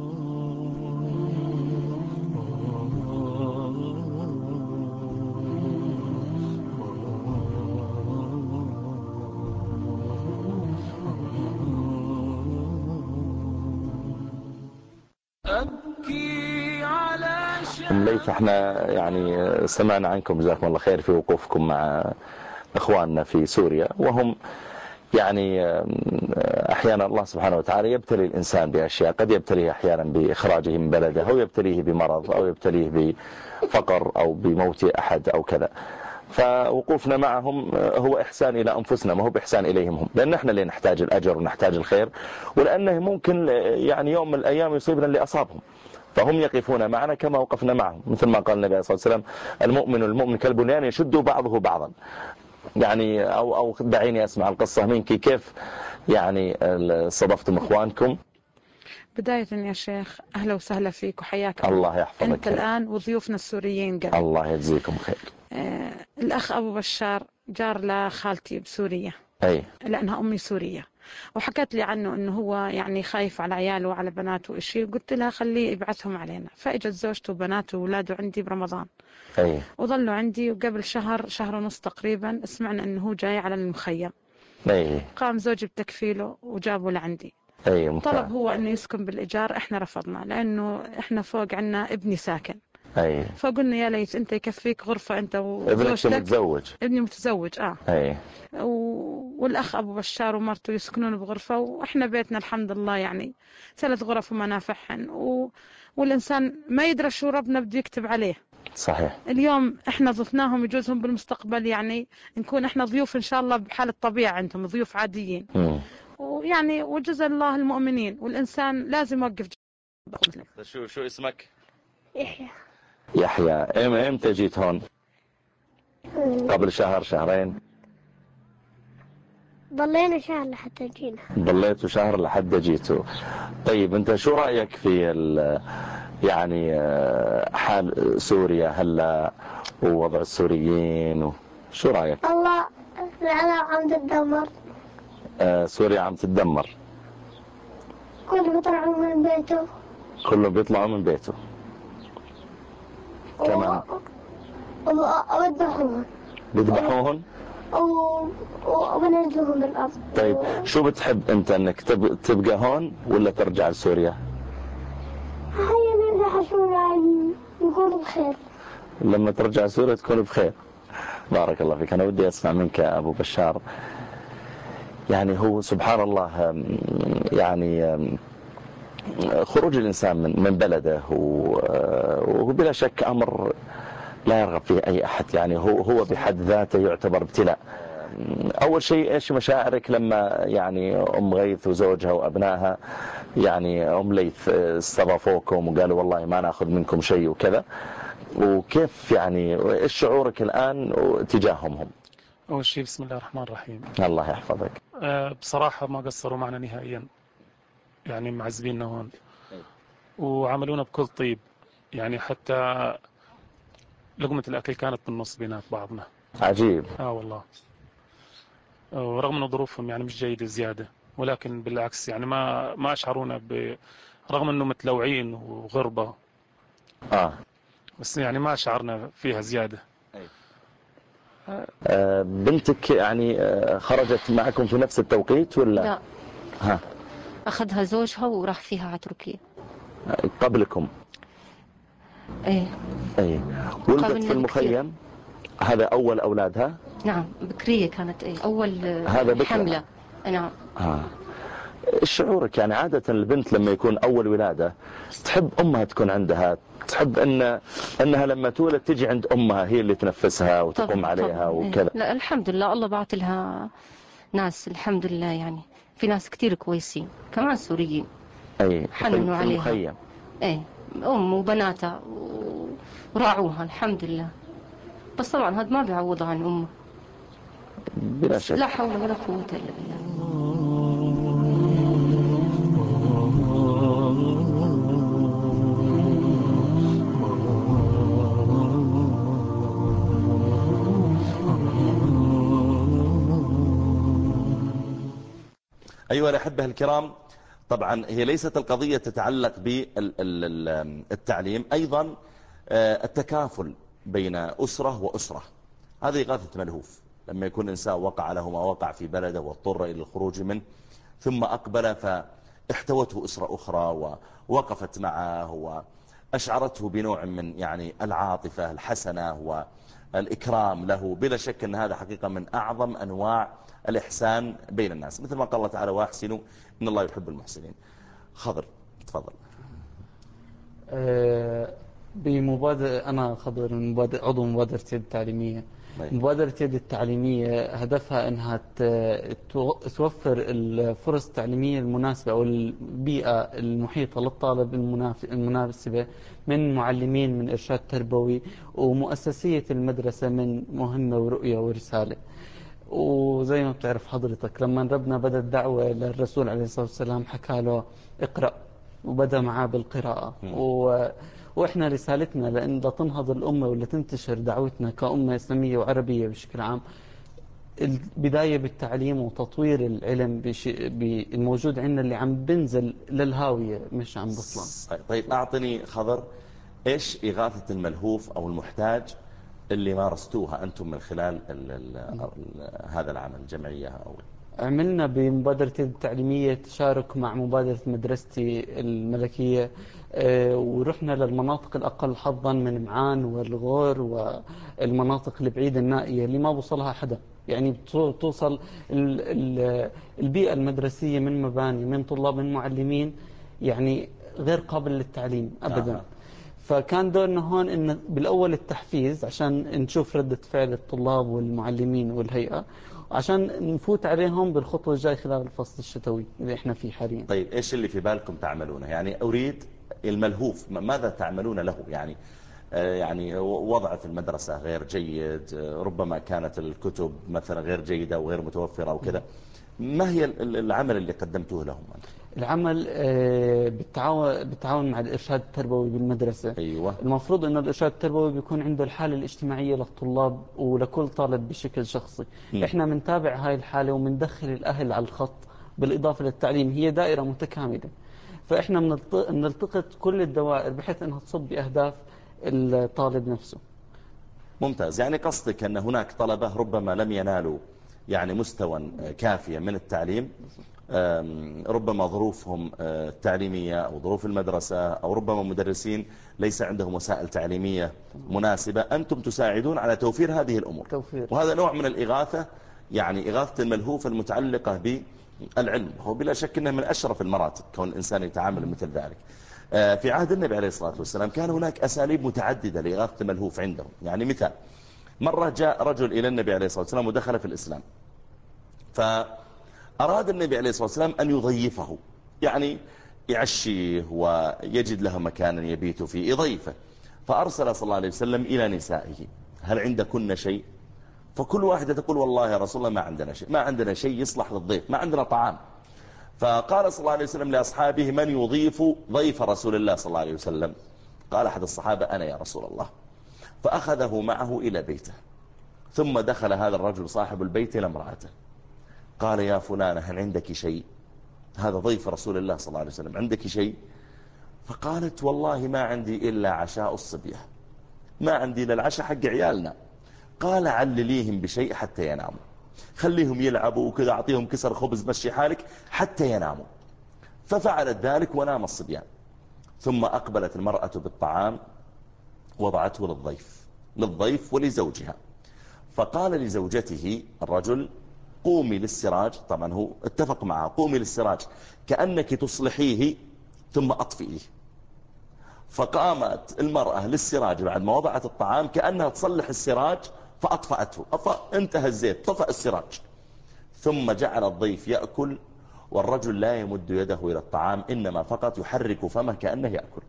أبكي على أم ليث، احنا يعني سمعنا عنكم جزاكم الله خير في وقوفكم مع اخواننا في سوريا، وهم يعني احيانا الله سبحانه وتعالى يبتلي الانسان باشياء، قد يبتليه احيانا باخراجه من بلده، او يبتليه بمرض، او يبتليه بفقر، او بموت احد او كذا. فوقوفنا معهم هو إحسان إلى أنفسنا، ما هو بإحسان إليهم هم، لأن احنا اللي نحتاج الأجر ونحتاج الخير، ولأنه ممكن يعني يوم من الأيام يصيبنا اللي أصابهم، فهم يقفون معنا كما وقفنا معهم. مثل ما قال النبي صلى الله عليه وسلم: المؤمن المؤمن كالبنيان يشد بعضه بعضا. يعني أو أو دعيني أسمع القصة منك، كيف يعني صدفتم إخوانكم؟ بداية يا شيخ أهلا وسهلا فيك وحياك الله يحفظك أنت الآن وضيوفنا السوريين قبل. الله يجزيكم خير. آه الأخ أبو بشار جار لخالتي بسوريا، أي لأنها أمي سورية، وحكت لي عنه أنه هو يعني خايف على عياله وعلى بناته وإشي، قلت لها خليه يبعثهم علينا. فإجت زوجته وبناته وولاده عندي برمضان، أي وظلوا عندي، وقبل شهر شهر ونص تقريبا سمعنا أنه هو جاي على المخيم. أي قام زوجي بتكفيله وجابه لعندي. أي طلب هو أنه يسكن بالإيجار، إحنا رفضنا لأنه إحنا فوق عنا ابني ساكن. أي فقلنا يا ليت أنت يكفيك غرفة أنت وزوجتك. ابنك متزوج؟ ابني متزوج آه أي. و... والأخ أبو بشار ومرته يسكنون بغرفة، وإحنا بيتنا الحمد لله يعني ثلاث غرف ومنافعهن، و... والإنسان ما يدري شو ربنا بده يكتب عليه. صحيح. اليوم إحنا ضفناهم، يجوزهم بالمستقبل يعني نكون إحنا ضيوف إن شاء الله بحال الطبيعة، عندهم ضيوف عاديين. م. ويعني وجزا الله المؤمنين، والإنسان لازم يوقف. شو شو اسمك؟ يحيى. يحيى. امتى جيت هون؟ قبل شهر شهرين؟ ضلينا شهر لحتى جينا. ضليتوا شهر لحد جيتوا. طيب انت شو رأيك في يعني حال سوريا هلا ووضع السوريين، شو رأيك؟ الله العالم عم تتدمر. آه سوريا عم تتدمر. كله بيطلعوا من بيته. كله بيطلعوا من بيته. كمان وبذبحوهن. بذبحوهن؟ وبنزلوهم بالأرض. طيب شو بتحب انت، انك تب... تبقى هون ولا ترجع لسوريا؟ هيا نرجع سوريا نكون بخير. لما ترجع سوريا تكون بخير. بارك الله فيك. انا ودي اسمع منك أبو بشار، يعني هو سبحان الله يعني خروج الإنسان من من بلده وهو بلا شك أمر لا يرغب فيه أي أحد، يعني هو هو بحد ذاته يعتبر ابتلاء. أول شيء إيش مشاعرك لما يعني أم غيث وزوجها وأبنائها، يعني أم ليث استضافوكم وقالوا والله ما نأخذ منكم شيء وكذا، وكيف يعني إيش شعورك الآن تجاههم هم؟ أول شيء بسم الله الرحمن الرحيم. الله يحفظك. أه بصراحة ما قصروا معنا نهائيا، يعني معذبيننا هون وعملونا بكل طيب، يعني حتى لقمة الأكل كانت بالنص بينات بعضنا. عجيب. آه والله. ورغم أن ظروفهم يعني مش جيدة زيادة، ولكن بالعكس يعني ما ما أشعرونا ب رغم أنه متلوعين وغربة. آه. بس يعني ما شعرنا فيها زيادة. آه بنتك يعني آه خرجت معكم في نفس التوقيت ولا؟ لا. ها. أخذها زوجها وراح فيها على تركيا. قبلكم؟ ايه. ايه. ولدت في المخيم؟ هذا أول أولادها؟ نعم بكرية كانت، ايه أول هذا حملة. نعم. آه. شعورك يعني عادة البنت لما يكون أول ولادة تحب أمها تكون عندها، تحب أن أنها لما تولد تجي عند أمها هي اللي تنفسها وتقوم طبعًا عليها طبعًا. وكذا. لا الحمد لله الله بعت لها ناس الحمد لله، يعني في ناس كتير كويسين كمان سوريين. أي. حننوا عليها. المخيم. ايه أم وبناتها وراعوها الحمد لله. بس طبعا هذا ما بيعوض عن أمه بلا شك. لا حول ولا قوة إلا بالله. أيها الأحبة الكرام، طبعا هي ليست القضية تتعلق بالتعليم، أيضا التكافل بين أسرة وأسرة. هذه إغاثة ملهوف، لما يكون إنسان وقع له ما وقع في بلده واضطر إلى الخروج منه، ثم أقبل فاحتوته أسرة أخرى ووقفت معه وأشعرته بنوع من يعني العاطفة الحسنة والإكرام له. بلا شك أن هذا حقيقة من أعظم أنواع الإحسان بين الناس، مثل ما قال الله تعالى وأحسنوا إن الله يحب المحسنين. خضر تفضل. أه بمبادرة أنا خضر مبادر عضو مبادرة يد التعليمية. مبادرة يد التعليمية هدفها أنها توفر الفرص التعليمية المناسبة أو البيئة المحيطة للطالب المناسبة من معلمين من إرشاد تربوي ومؤسسية المدرسة من مهمة ورؤية ورسالة. وزي ما بتعرف حضرتك لما ربنا بدأ الدعوة للرسول عليه الصلاة والسلام حكى له اقرأ وبدأ معاه بالقراءة و... وإحنا رسالتنا لأن لتنهض الأمة ولا تنتشر دعوتنا كأمة إسلامية وعربية بشكل عام البداية بالتعليم وتطوير العلم بش... بالموجود عندنا اللي عم بنزل للهاوية مش عم بطلع. طيب أعطني خضر إيش إغاثة الملهوف أو المحتاج اللي مارستوها أنتم من خلال ال ال ال هذا العمل الجمعية؟ أو عملنا بمبادرة التعليمية تشارك مع مبادرة مدرستي الملكية، اه ورحنا للمناطق الأقل حظا من معان والغور والمناطق البعيدة النائية اللي ما بوصلها حدا، يعني بتوصل ال ال البيئة المدرسية من مباني من طلاب من معلمين يعني غير قابل للتعليم أبدا. آه. فكان دورنا هون إن بالأول التحفيز عشان نشوف ردة فعل الطلاب والمعلمين والهيئة عشان نفوت عليهم بالخطوة الجاي خلال الفصل الشتوي اللي احنا فيه حاليا. طيب ايش اللي في بالكم تعملونه؟ يعني اريد الملهوف ماذا تعملون له؟ يعني آه يعني وضع في المدرسة غير جيد، آه ربما كانت الكتب مثلا غير جيدة وغير متوفرة وكذا، ما هي العمل اللي قدمتوه لهم؟ العمل بالتعاون بالتعاون مع الإرشاد التربوي بالمدرسة. أيوة. المفروض أن الإرشاد التربوي بيكون عنده الحالة الاجتماعية للطلاب ولكل طالب بشكل شخصي. م. إحنا بنتابع هاي الحالة ومندخل الأهل على الخط بالإضافة للتعليم، هي دائرة متكاملة. فإحنا بنلتقط كل الدوائر بحيث أنها تصب بأهداف الطالب نفسه. ممتاز. يعني قصدك أن هناك طلبة ربما لم ينالوا يعني مستوى كافيا من التعليم، ربما ظروفهم التعليمية أو ظروف المدرسة أو ربما مدرسين ليس عندهم وسائل تعليمية مناسبة، أنتم تساعدون على توفير هذه الأمور. توفير. وهذا نوع من الإغاثة، يعني إغاثة الملهوف المتعلقة بالعلم، هو بلا شك أنه من أشرف المراتب كون الإنسان يتعامل مثل ذلك. في عهد النبي عليه الصلاة والسلام كان هناك أساليب متعددة لإغاثة الملهوف عندهم. يعني مثال، مرة جاء رجل إلى النبي عليه الصلاة والسلام ودخل في الإسلام، فأراد النبي عليه الصلاة والسلام أن يضيفه، يعني يعشيه ويجد له مكانا يبيت فيه، يضيفه. فأرسل صلى الله عليه وسلم إلى نسائه هل عندكن شيء؟ فكل واحدة تقول والله يا رسول الله ما عندنا شيء، ما عندنا شيء يصلح للضيف، ما عندنا طعام. فقال صلى الله عليه وسلم لأصحابه: من يضيف ضيف رسول الله صلى الله عليه وسلم؟ قال أحد الصحابة: أنا يا رسول الله. فأخذه معه إلى بيته، ثم دخل هذا الرجل صاحب البيت إلى امرأته، قال: يا فلانة هل عندك شيء؟ هذا ضيف رسول الله صلى الله عليه وسلم، عندك شيء؟ فقالت: والله ما عندي إلا عشاء الصبية، ما عندي إلا العشاء حق عيالنا. قال: علليهم بشيء حتى يناموا، خليهم يلعبوا وكذا، أعطيهم كسر خبز، مشي حالك حتى يناموا. ففعلت ذلك ونام الصبيان. ثم أقبلت المرأة بالطعام وضعته للضيف للضيف ولزوجها. فقال لزوجته الرجل: قومي للسراج، طبعا هو اتفق معها، قومي للسراج كأنك تصلحيه ثم أطفئيه. فقامت المرأة للسراج بعد ما وضعت الطعام كأنها تصلح السراج فأطفأته، انتهى الزيت، طفأ السراج. ثم جعل الضيف يأكل والرجل لا يمد يده إلى الطعام، إنما فقط يحرك فمه كأنه يأكل،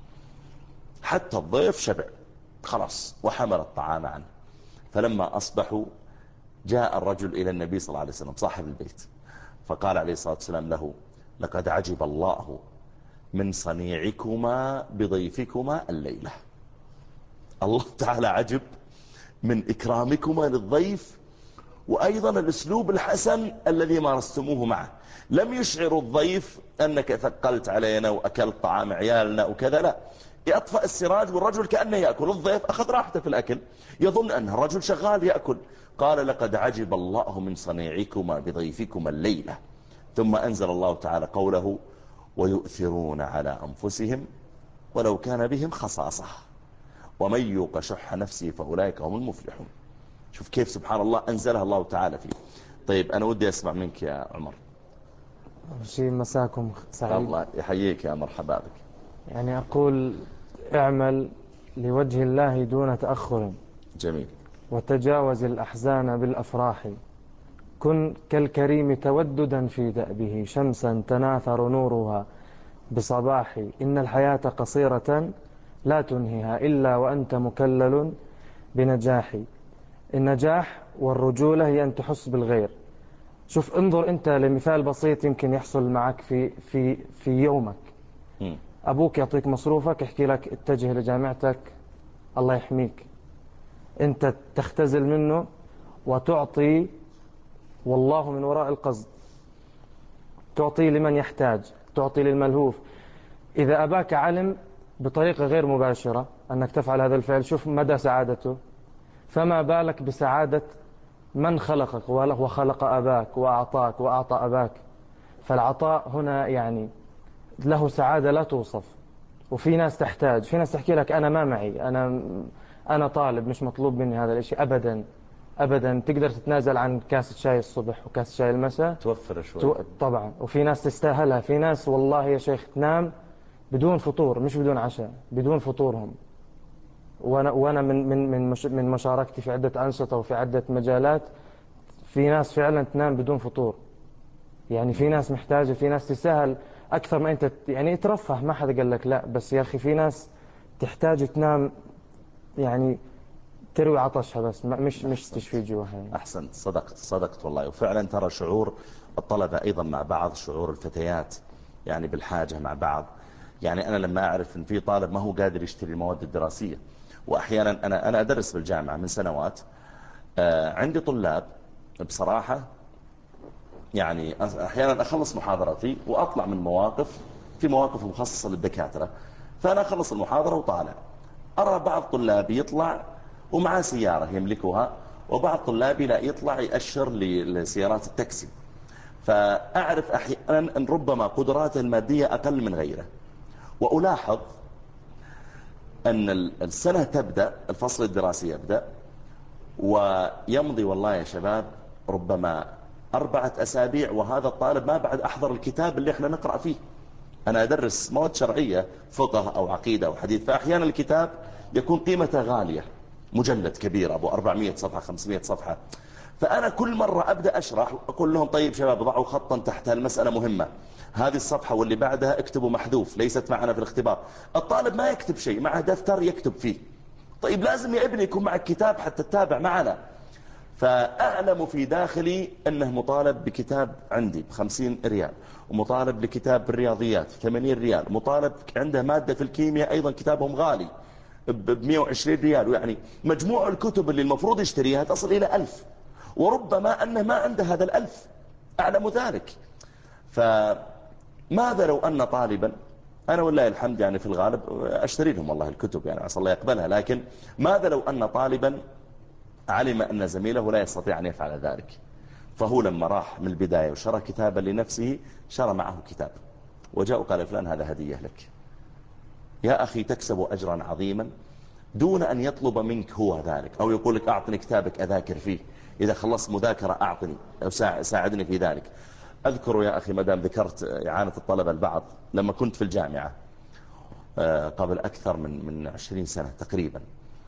حتى الضيف شبع خلاص وحمل الطعام عنه. فلما أصبحوا جاء الرجل إلى النبي صلى الله عليه وسلم صاحب البيت، فقال عليه الصلاة والسلام له: لقد عجب الله من صنيعكما بضيفكما الليلة. الله تعالى عجب من إكرامكما للضيف، وأيضا الأسلوب الحسن الذي مارستموه معه. لم يشعر الضيف أنك ثقلت علينا وأكلت طعام عيالنا وكذا، لا، يطفأ السراج والرجل كأنه يأكل. الضيف أخذ راحته في الأكل، يظن أن الرجل شغال يأكل. قال: لقد عجب الله من صنيعكما بضيفكما الليلة. ثم أنزل الله تعالى قوله: ويؤثرون على أنفسهم ولو كان بهم خصاصة ومن يوق شح نفسه فأولئك هم المفلحون. شوف كيف سبحان الله أنزلها الله تعالى فيه. طيب أنا ودي أسمع منك يا عمر. شيء مساكم سعيد. الله يحييك يا مرحبا بك. يعني أقول: اعمل لوجه الله دون تأخر. جميل. وتجاوز الأحزان بالأفراح. كن كالكريم توددا في دأبه، شمسا تناثر نورها بصباح. إن الحياة قصيرة لا تنهيها إلا وأنت مكلل بنجاح. النجاح والرجولة هي أن تحس بالغير. شوف، انظر أنت لمثال بسيط يمكن يحصل معك في في في يومك. م. أبوك يعطيك مصروفك، يحكي لك اتجه لجامعتك الله يحميك. أنت تختزل منه وتعطي، والله من وراء القصد، تعطي لمن يحتاج، تعطي للملهوف. إذا أباك علم بطريقة غير مباشرة أنك تفعل هذا الفعل، شوف مدى سعادته، فما بالك بسعادة من خلقك وخلق أباك وأعطاك وأعطى أباك. فالعطاء هنا يعني له سعادة لا توصف. وفي ناس تحتاج، في ناس تحكي لك أنا ما معي، أنا أنا طالب مش مطلوب مني هذا الشيء. أبدا أبدا، تقدر تتنازل عن كاسة شاي الصبح وكاسة شاي المساء، توفر شوي تو... طبعا. وفي ناس تستاهلها. في ناس والله يا شيخ تنام بدون فطور، مش بدون عشاء، بدون فطورهم. وانا وانا من من من مش من مشاركتي في عده انشطه وفي عده مجالات، في ناس فعلا تنام بدون فطور. يعني في ناس محتاجه، في ناس تسهل اكثر ما انت يعني ترفه، ما حدا قال لك لا، بس يا اخي في ناس تحتاج تنام يعني تروي عطشها بس، مش مش تشفي جوعها يعني. احسنت، صدقت صدقت والله. وفعلا ترى شعور الطلبه ايضا مع بعض، شعور الفتيات يعني بالحاجه مع بعض. يعني أنا لما أعرف أن في طالب ما هو قادر يشتري المواد الدراسية، وأحيانا أنا أنا أدرس بالجامعة من سنوات، آه عندي طلاب بصراحة يعني أحيانا أخلص محاضرتي وأطلع من مواقف، في مواقف مخصصة للدكاترة، فأنا أخلص المحاضرة وطالع. أرى بعض طلابي يطلع ومعه سيارة يملكها، وبعض طلابي لا يطلع يأشر لسيارات التاكسي. فأعرف أحيانا أن ربما قدراته المادية أقل من غيره. وألاحظ أن السنة تبدأ، الفصل الدراسي يبدأ، ويمضي والله يا شباب ربما أربعة أسابيع وهذا الطالب ما بعد أحضر الكتاب اللي احنا نقرأ فيه. أنا أدرس مواد شرعية، فقه أو عقيدة أو حديث، فأحيانا الكتاب يكون قيمته غالية، مجلد كبير أبو أربعمائة صفحة خمسمائة صفحة. فأنا كل مرة أبدأ أشرح أقول لهم طيب شباب ضعوا خطا تحت المسألة مهمة، هذه الصفحة واللي بعدها اكتبوا محذوف ليست معنا في الاختبار. الطالب ما يكتب شيء، معه دفتر يكتب فيه. طيب لازم يا ابني يكون معك كتاب حتى تتابع معنا. فأعلم في داخلي أنه مطالب بكتاب عندي بخمسين ريال، ومطالب لكتاب بالرياضيات ثمانين ريال، مطالب عنده مادة في الكيمياء أيضا كتابهم غالي بمئة وعشرين ريال، ويعني مجموع الكتب اللي المفروض يشتريها تصل إلى ألف، وربما أنه ما عنده هذا الألف، أعلم ذلك. فماذا لو أن طالبا، أنا والله الحمد يعني في الغالب أشتري لهم والله الكتب يعني عسى الله يقبلها، لكن ماذا لو أن طالبا علم أن زميله لا يستطيع أن يفعل ذلك، فهو لما راح من البداية وشرى كتابا لنفسه شرى معه كتاب وجاء وقال فلان هذا هدية لك يا أخي تكسب أجرا عظيما دون أن يطلب منك هو ذلك، أو يقول لك أعطني كتابك أذاكر فيه، إذا خلصت مذاكرة أعطني أو ساعدني في ذلك. أذكر يا أخي مدام ذكرت إعانة الطلبة البعض، لما كنت في الجامعة قبل أكثر من من عشرين سنة تقريبا،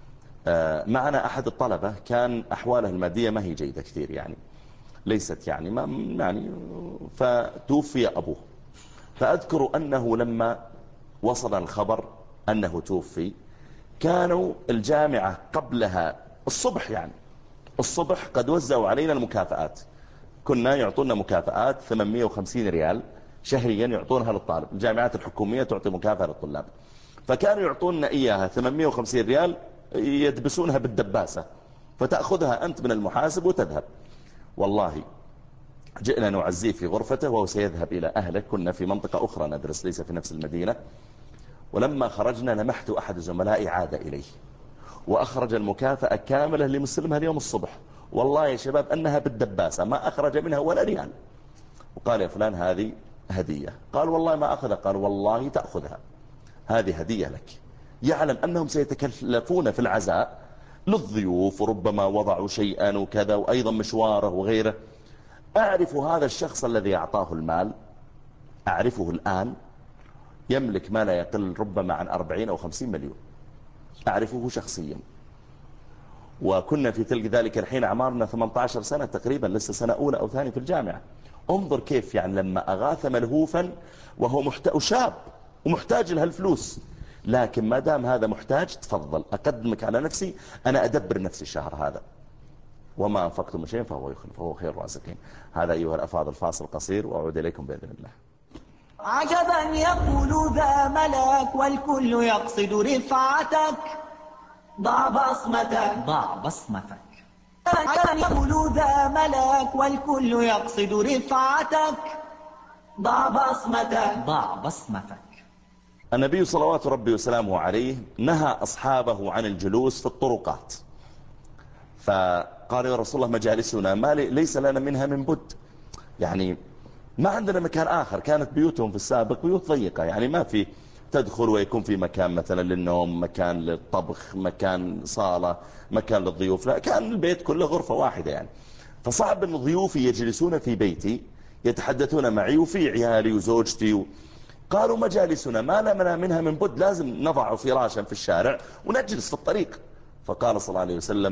معنا أحد الطلبة كان أحواله المادية ما هي جيدة كثير، يعني ليست يعني ما يعني، فتوفي أبوه. فأذكر أنه لما وصل الخبر أنه توفي كانوا الجامعة قبلها الصبح، يعني الصبح قد وزعوا علينا المكافآت، كنا يعطونا مكافآت ثمانمئة وخمسين ريال شهريا يعطونها للطالب، الجامعات الحكومية تعطي مكافأة للطلاب، فكانوا يعطونا إياها ثمانمئة وخمسين ريال يدبسونها بالدباسة، فتأخذها أنت من المحاسب وتذهب. والله جئنا نعزيه في غرفته وهو سيذهب إلى أهله، كنا في منطقة أخرى ندرس ليس في نفس المدينة، ولما خرجنا لمحت أحد زملائي عاد إليه وأخرج المكافأة كاملة لمسلمها اليوم الصبح، والله يا شباب أنها بالدباسة ما أخرج منها ولا ريال، وقال يا فلان هذه هدية، قال والله ما أخذها، قال والله تأخذها، هذه هدية لك. يعلم أنهم سيتكلفون في العزاء للضيوف وربما وضعوا شيئا وكذا وأيضا مشواره وغيره. أعرف هذا الشخص الذي أعطاه المال، أعرفه الآن يملك ما لا يقل ربما عن أربعين أو خمسين مليون، أعرفه شخصيا، وكنا في تلك ذلك الحين أعمارنا ثمانية عشر سنة تقريبا، لسه سنة أولى أو ثانية في الجامعة. انظر كيف يعني لما أغاث ملهوفا وهو محتاج شاب ومحتاج لها الفلوس، لكن ما دام هذا محتاج تفضل أقدمك على نفسي، أنا أدبر نفسي الشهر هذا، وما أنفقتم من شيء فهو يخلف فهو خير الرازقين. هذا أيها الأفاضل فاصل قصير وأعود إليكم بإذن الله. عجبا يقول ذا ملك والكل يقصد رفعتك، ضع بصمتك ضع بصمتك. عجبا يقول ذا ملك والكل يقصد رفعتك، ضع بصمتك ضع بصمتك. النبي صلوات ربي وسلامه عليه نهى أصحابه عن الجلوس في الطرقات، فقال يا رسول الله مجالسنا ما ليس لنا منها من بد، يعني ما عندنا مكان آخر، كانت بيوتهم في السابق بيوت ضيقة، يعني ما في تدخل ويكون في مكان مثلا للنوم، مكان للطبخ، مكان صالة، مكان للضيوف، لا كان البيت كله غرفة واحدة يعني. فصعب أن ضيوفي يجلسون في بيتي يتحدثون معي وفي عيالي وزوجتي و... قالوا مجالسنا ما لنا منها من بد، لازم نضع فراشا في الشارع ونجلس في الطريق. فقال صلى الله عليه وسلم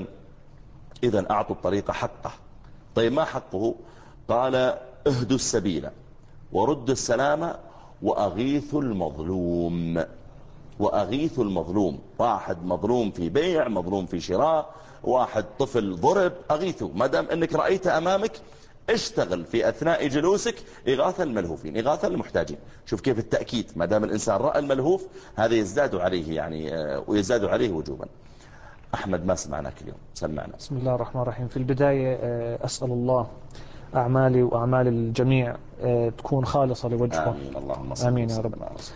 إذن أعطوا الطريق حقه. طيب ما حقه؟ قال اهدوا السبيل وردوا السلام وأغيثوا المظلوم. وأغيثوا المظلوم، واحد مظلوم في بيع، مظلوم في شراء، واحد طفل ضرب، أغيثوا، ما دام أنك رأيت أمامك اشتغل في أثناء جلوسك إغاثة الملهوفين، إغاثة المحتاجين. شوف كيف التأكيد، ما دام الإنسان رأى الملهوف هذا يزداد عليه يعني ويزداد عليه وجوبا. أحمد ما سمعناك اليوم، سمعنا. بسم الله الرحمن الرحيم. في البداية أسأل الله أعمالي وأعمال الجميع تكون خالصة لوجهه. آمين اللهم صل آمين يا رب.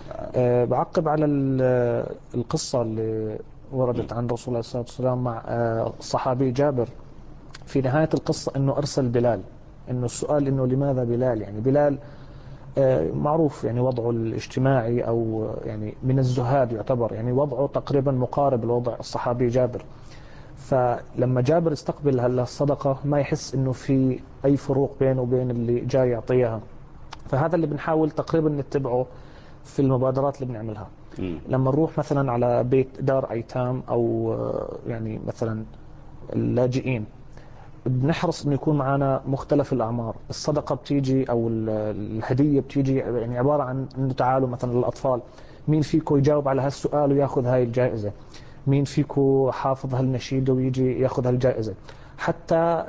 بعقب على القصة اللي وردت عن رسول الله صلى الله عليه وسلم مع الصحابي جابر في نهاية القصة أنه أرسل بلال، أنه السؤال أنه لماذا بلال، يعني بلال معروف يعني وضعه الاجتماعي أو يعني من الزهاد يعتبر، يعني وضعه تقريبا مقارب لوضع الصحابي جابر. فلما جابر استقبل هلا الصدقة ما يحس انه في اي فروق بينه وبين اللي جاي يعطيها. فهذا اللي بنحاول تقريبا نتبعه في المبادرات اللي بنعملها. م. لما نروح مثلا على بيت دار ايتام او يعني مثلا اللاجئين بنحرص انه يكون معنا مختلف الاعمار. الصدقة بتيجي او الهدية بتيجي يعني عبارة عن انه تعالوا مثلا للاطفال مين فيكم يجاوب على هالسؤال وياخذ هاي الجائزة، مين فيكم حافظ هالنشيد ويجي ياخذ هالجائزة. حتى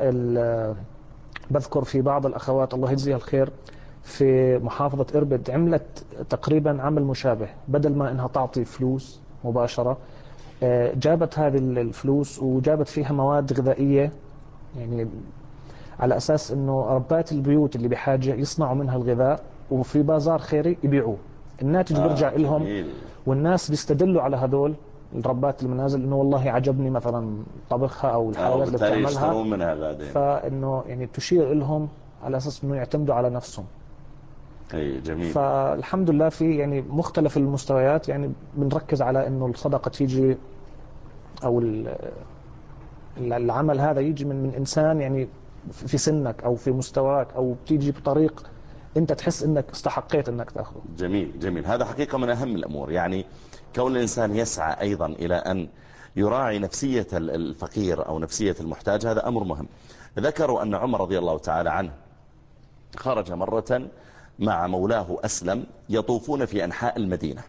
بذكر في بعض الأخوات الله يجزيها الخير في محافظة إربد عملت تقريبا عمل مشابه، بدل ما إنها تعطي فلوس مباشرة جابت هذه الفلوس وجابت فيها مواد غذائية، يعني على أساس إنه ربات البيوت اللي بحاجة يصنعوا منها الغذاء وفي بازار خيري يبيعوه، الناتج آه بيرجع لهم جميل. والناس بيستدلوا على هذول الربات المنازل إنه والله عجبني مثلا طبخها أو الحلويات اللي بتعملها منها بعدين، فإنه يعني تشير لهم على أساس إنه يعتمدوا على نفسهم. أي جميل. فالحمد لله في يعني مختلف المستويات، يعني بنركز على إنه الصدقة تيجي أو العمل هذا يجي من من إنسان يعني في سنك أو في مستواك أو بتيجي بطريق أنت تحس أنك استحقيت أنك تأخذه. جميل جميل. هذا حقيقة من أهم الأمور، يعني كون الإنسان يسعى أيضا إلى أن يراعي نفسية الفقير أو نفسية المحتاج، هذا أمر مهم. ذكروا أن عمر رضي الله تعالى عنه خرج مرة مع مولاه أسلم يطوفون في أنحاء المدينة،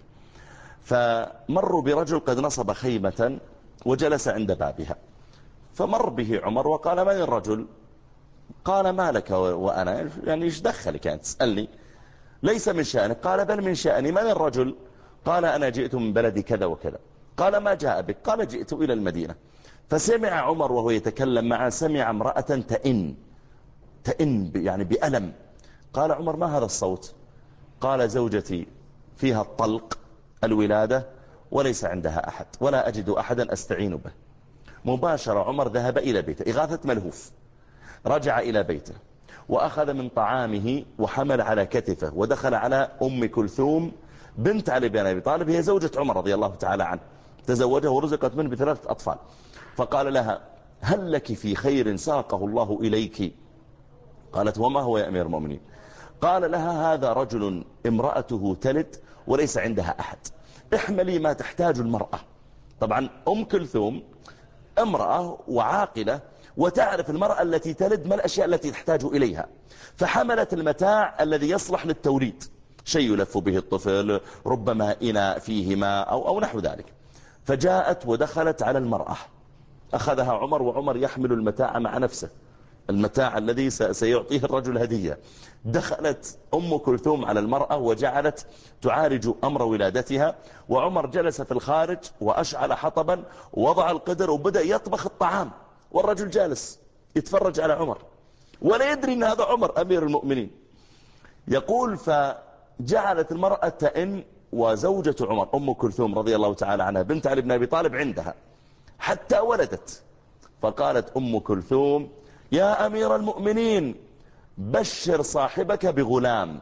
فمروا برجل قد نصب خيمة وجلس عند بابها، فمر به عمر وقال: من الرجل؟ قال: ما لك وأنا، يعني إيش دخلك أنت تسألني؟ ليس من شأنك. قال: بل من شأني. من الرجل؟ قال: أنا جئت من بلد كذا وكذا. قال: ما جاء بك؟ قال: جئت إلى المدينة. فسمع عمر وهو يتكلم معه، سمع امرأة تئن تئن يعني بألم. قال عمر: ما هذا الصوت؟ قال: زوجتي فيها الطلق الولادة وليس عندها أحد ولا أجد أحدا أستعين به. مباشرة عمر ذهب إلى بيته، إغاثة ملهوف، رجع إلى بيته وأخذ من طعامه وحمل على كتفه ودخل على أم كلثوم بنت علي بن أبي طالب، هي زوجة عمر رضي الله تعالى عنه، تزوجها ورزقت منه بثلاثة أطفال. فقال لها: هل لك في خير ساقه الله إليك؟ قالت: وما هو يا أمير المؤمنين؟ قال لها: هذا رجل امرأته تلد وليس عندها أحد، احملي ما تحتاج المرأة. طبعا أم كلثوم امرأة وعاقلة وتعرف المرأة التي تلد ما الأشياء التي تحتاج إليها، فحملت المتاع الذي يصلح للتوليد، شيء يلف به الطفل، ربما إناء فيه ماء أو, أو نحو ذلك. فجاءت ودخلت على المرأة، أخذها عمر وعمر يحمل المتاع مع نفسه، المتاع الذي سيعطيه الرجل هدية. دخلت أم كلثوم على المرأة وجعلت تعالج أمر ولادتها، وعمر جلس في الخارج وأشعل حطبا ووضع القدر وبدأ يطبخ الطعام، والرجل جالس يتفرج على عمر ولا يدري أن هذا عمر أمير المؤمنين. يقول: فجعلت المرأة تئن، وزوجة عمر أم كلثوم رضي الله تعالى عنها بنت علي بن أبي طالب عندها حتى ولدت. فقالت أم كلثوم: يا أمير المؤمنين بشر صاحبك بغلام.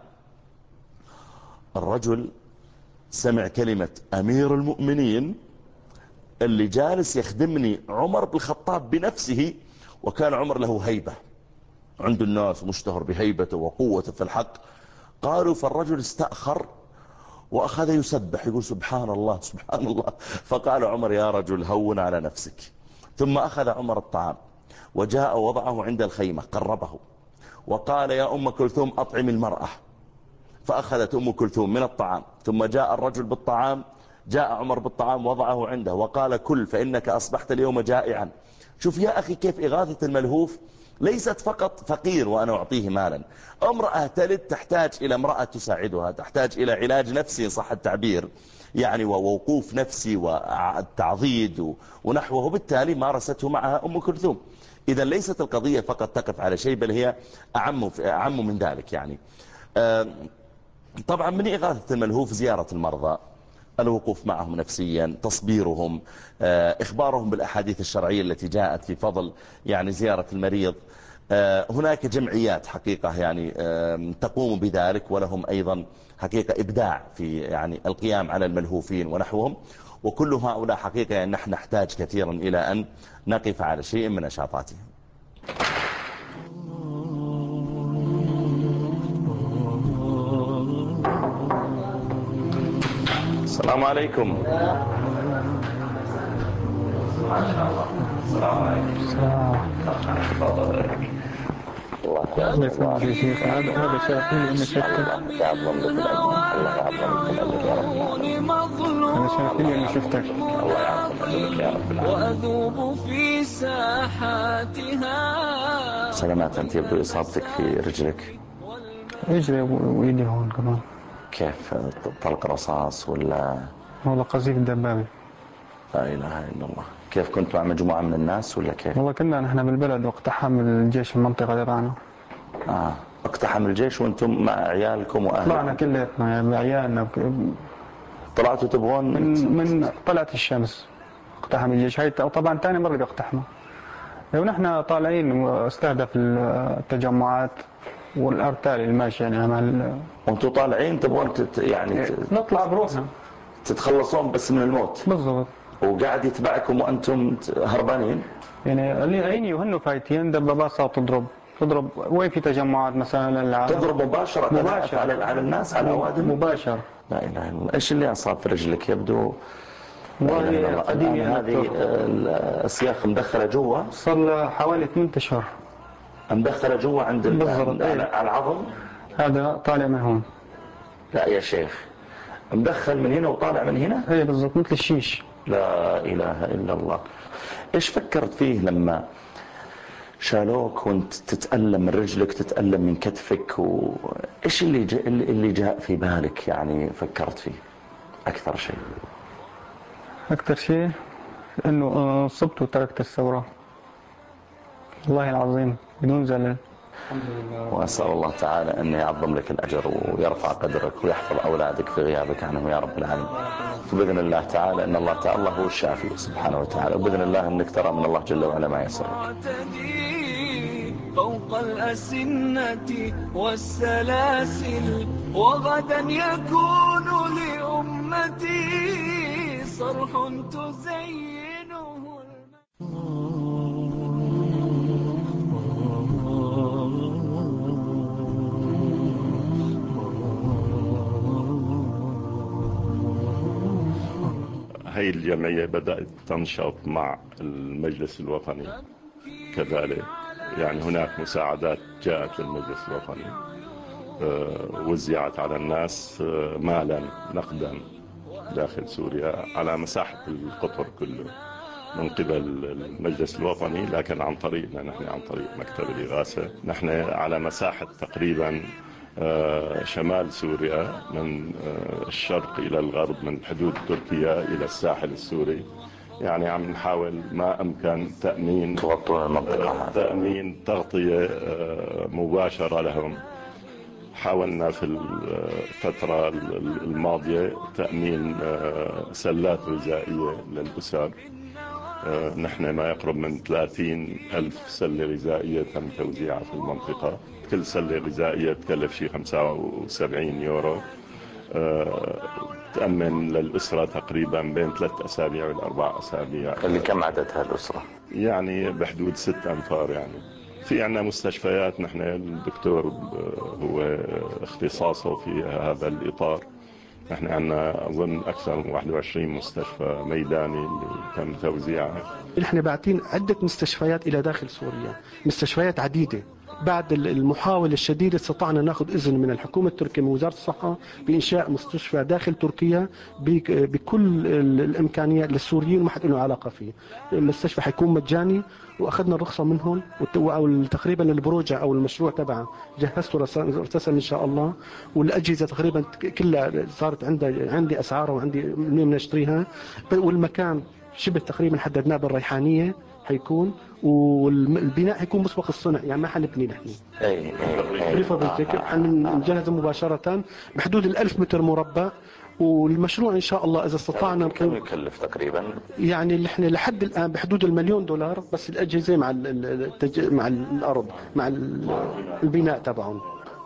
الرجل سمع كلمة أمير المؤمنين، اللي جالس يخدمني عمر بن الخطاب بنفسه، وكان عمر له هيبة عند الناس، مشتهر بهيبته وقوته في الحق. قالوا: فالرجل استأخر وأخذ يسبح يقول: سبحان الله سبحان الله. فقال عمر: يا رجل هون على نفسك. ثم أخذ عمر الطعام وجاء وضعه عند الخيمة، قربه وقال: يا أم كلثوم أطعم المرأة. فأخذت أم كلثوم من الطعام، ثم جاء الرجل بالطعام، جاء عمر بالطعام وضعه عنده وقال: كل فإنك أصبحت اليوم جائعا. شوف يا أخي كيف إغاثة الملهوف ليست فقط فقير وأنا أعطيه مالا، امرأة تلد تحتاج إلى امرأة تساعدها، تحتاج إلى علاج نفسي صح التعبير، يعني ووقوف نفسي والتعضيد ونحوه، بالتالي مارسته معها أم كلثوم. إذا ليست القضية فقط تقف على شيء، بل هي أعم, أعم من ذلك. يعني طبعا من إغاثة الملهوف زيارة المرضى، الوقوف معهم نفسيا، تصبيرهم، إخبارهم بالأحاديث الشرعية التي جاءت في فضل يعني زيارة المريض. هناك جمعيات حقيقة يعني تقوم بذلك، ولهم أيضا حقيقة إبداع في يعني القيام على الملهوفين ونحوهم، وكل هؤلاء حقيقة يعني نحن نحتاج كثيرا إلى أن نقف على شيء من نشاطاتهم. السلام عليكم. ما شاء الله. السلام عليكم. الله يسلمك يا شيخ. هذا هذا شايفين انه شكل. الله يعظم لك الأجر. الله يعظم لك الأجر يا رب العالمين. يا شيخ كل يوم شفتك. الله يعافيك يا رب العالمين. وأذوب في ساحاتها. سلامات. أنت يبدو إصابتك في رجلك. رجلي وإيدي هون كمان. كيف طلق رصاص ولا؟ والله قذيف دبابة. لا إله إلا الله. كيف كنت مع مجموعة من الناس ولا كيف؟ والله كنا نحن بالبلد واقتحم الجيش المنطقة تبعنا. آه اقتحم الجيش وأنتم مع عيالكم وأهلكم؟ طلعنا كلياتنا يعني عيالنا بك... طلعتوا تبغون من من طلعت الشمس اقتحم الجيش. هاي طبعا ثاني مرة بيقتحمه. ونحن طالعين استهدف التجمعات والارتال الماشي يعني عمل. وانتم طالعين تبغون تت... يعني ت... نطلع بروحنا تتخلصون بس من الموت. بالضبط. وقاعد يتبعكم وانتم هربانين. يعني اللي عيني وهنوا فايتين دبابات صارت تضرب تضرب وين في تجمعات مثلا للعالم. تضرب مباشرة مباشرة على على الناس على الأوادم مباشرة. لا إله إلا الله. إيش اللي أصاب في رجلك؟ يبدو والله قديم يعني هذه السياخ مدخلة جوا. صار لها حوالي ثمانية أشهر. مدخلة جوا عند على العظم. هذا طالع من هون. لا يا شيخ مدخل من هنا وطالع من هنا. ايه بالضبط مثل الشيش. لا إله إلا الله. إيش فكرت فيه لما شالوك وانت تتألم من رجلك تتألم من كتفك و... إيش اللي جاء اللي جاء في بالك يعني فكرت فيه أكثر شيء؟ أكثر شيء إنه صبت وتركت الثورة. والله العظيم بدون زلل. وأسأل الله تعالى أن يعظم لك الأجر ويرفع قدرك ويحفظ أولادك في غيابك عنهم يا رب العالمين. وبإذن الله تعالى أن الله تعالى هو الشافي سبحانه وتعالى. وبإذن الله أنك ترى من الله جل وعلا ما يسرك. فوق الأسنة والسلاسل وغدا يكون لأمتي صرح تزينه. هاي الجمعية بدأت تنشط مع المجلس الوطني كذلك. يعني هناك مساعدات جاءت للمجلس الوطني وزعت على الناس مالا نقدا داخل سوريا على مساحة القطر كله من قبل المجلس الوطني، لكن عن طريقنا نحن عن طريق مكتب الإغاثة. نحن على مساحة تقريبا شمال سوريا من الشرق إلى الغرب من حدود تركيا إلى الساحل السوري. يعني عم نحاول ما أمكن تأمين تأمين تغطية مباشرة لهم. حاولنا في الفترة الماضية تأمين سلات غذائية للأسر. نحن ما يقرب من ثلاثين ألف سلة غذائية تم توزيعها في المنطقة. كل سلة غذائية تكلف شيء خمسة وسبعين يورو. تأمن للأسرة تقريبا بين ثلاث أسابيع والأربع أسابيع. اللي كم عددها الأسرة؟ يعني بحدود ست أنفار. يعني في عنا مستشفيات نحن الدكتور هو اختصاصه في هذا الإطار. نحن عنا أظن أكثر من واحد وعشرين مستشفى ميداني اللي تم توزيعها. نحن باعتين عدة مستشفيات إلى داخل سوريا، مستشفيات عديدة. بعد المحاولة الشديدة استطعنا ناخذ إذن من الحكومة التركية من وزارة الصحة بإنشاء مستشفى داخل تركيا بكل الإمكانيات للسوريين وما حد له علاقة فيه. المستشفى حيكون مجاني وأخذنا الرخصة منهم أو تقريبا البروجة أو المشروع تبعه جهزته ارتسم إن شاء الله. والأجهزة تقريبا كلها صارت عندي عندي أسعارها وعندي منين نشتريها. والمكان شبه تقريبا حددناه بالريحانية حيكون، والبناء حيكون مسبق الصنع يعني ما حنبني نحن. اي اي بفضل الذكر حنجهز مباشرة بحدود الألف متر مربع. والمشروع إن شاء الله إذا استطعنا كم يكلف تقريبا؟ يعني اللي احنا لحد الآن بحدود المليون دولار بس الأجهزة مع التج... مع الأرض مع البناء تبعهم.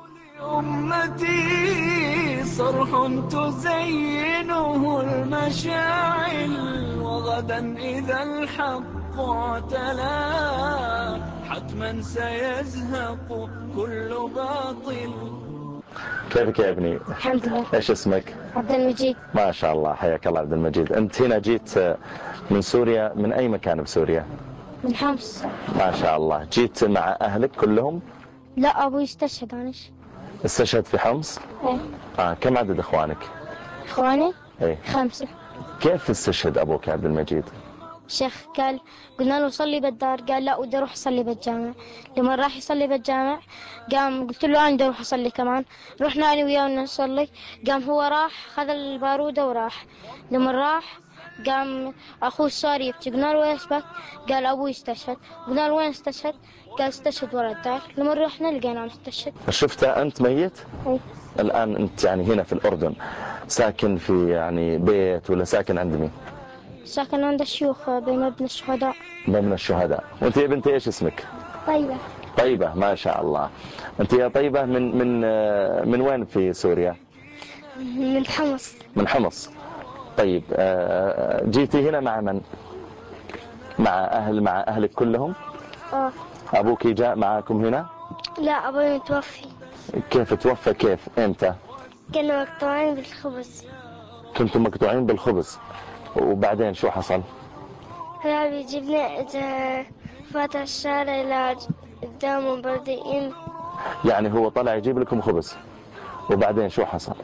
أمتي صرح تزينه المشاعل وغدا إذا الحق اعتلى حتما سيزهق كل باطل. كيفك يا ابني؟ الحمد لله. ايش اسمك؟ عبد المجيد. ما شاء الله حياك الله عبد المجيد. انت هنا جيت من سوريا، من اي مكان بسوريا؟ من حمص. ما شاء الله. جيت مع اهلك كلهم؟ لا ابوي استشهد. عنش استشهد في حمص؟ ايه. اه كم عدد اخوانك؟ اخواني؟ ايه خمسة. كيف استشهد أبوك عبد المجيد؟ الشيخ قال قلنا له صلي بالدار، قال لا ودي اروح اصلي بالجامع. لما راح يصلي بالجامع قام قلت له انا بدي اروح اصلي كمان، رحنا انا وياه نصلي. قام هو راح خذ البارودة وراح. لما راح قام اخوه صار يبكي، قلنا له وين اسبك؟ قال ابوي استشهد. قلنا له وين استشهد؟ قال استشهد ورا الدار. لما رحنا لقيناه مستشهد. شفته أنت ميت؟ أي. الآن أنت يعني هنا في الأردن ساكن في يعني بيت ولا ساكن عند مين؟ ساكن عند الشيوخ بمبنى الشهداء. مبنى الشهداء. وانت يا بنتي ايش اسمك؟ طيبة. طيبة، ما شاء الله. انت يا طيبة من من من وين في سوريا؟ من حمص. من حمص. طيب جيتي هنا مع من؟ مع اهل مع اهلك كلهم؟ اه. ابوك جاء معاكم هنا؟ لا ابوي متوفي. كيف توفى؟ كيف؟ امتى؟ كنا مقطوعين بالخبز. كنتم مقطوعين بالخبز وبعدين شو حصل؟ هلا بيجيبنا اجا فاتح الشارع الى قدامه بردئين. يعني هو طلع يجيب لكم خبز وبعدين شو حصل؟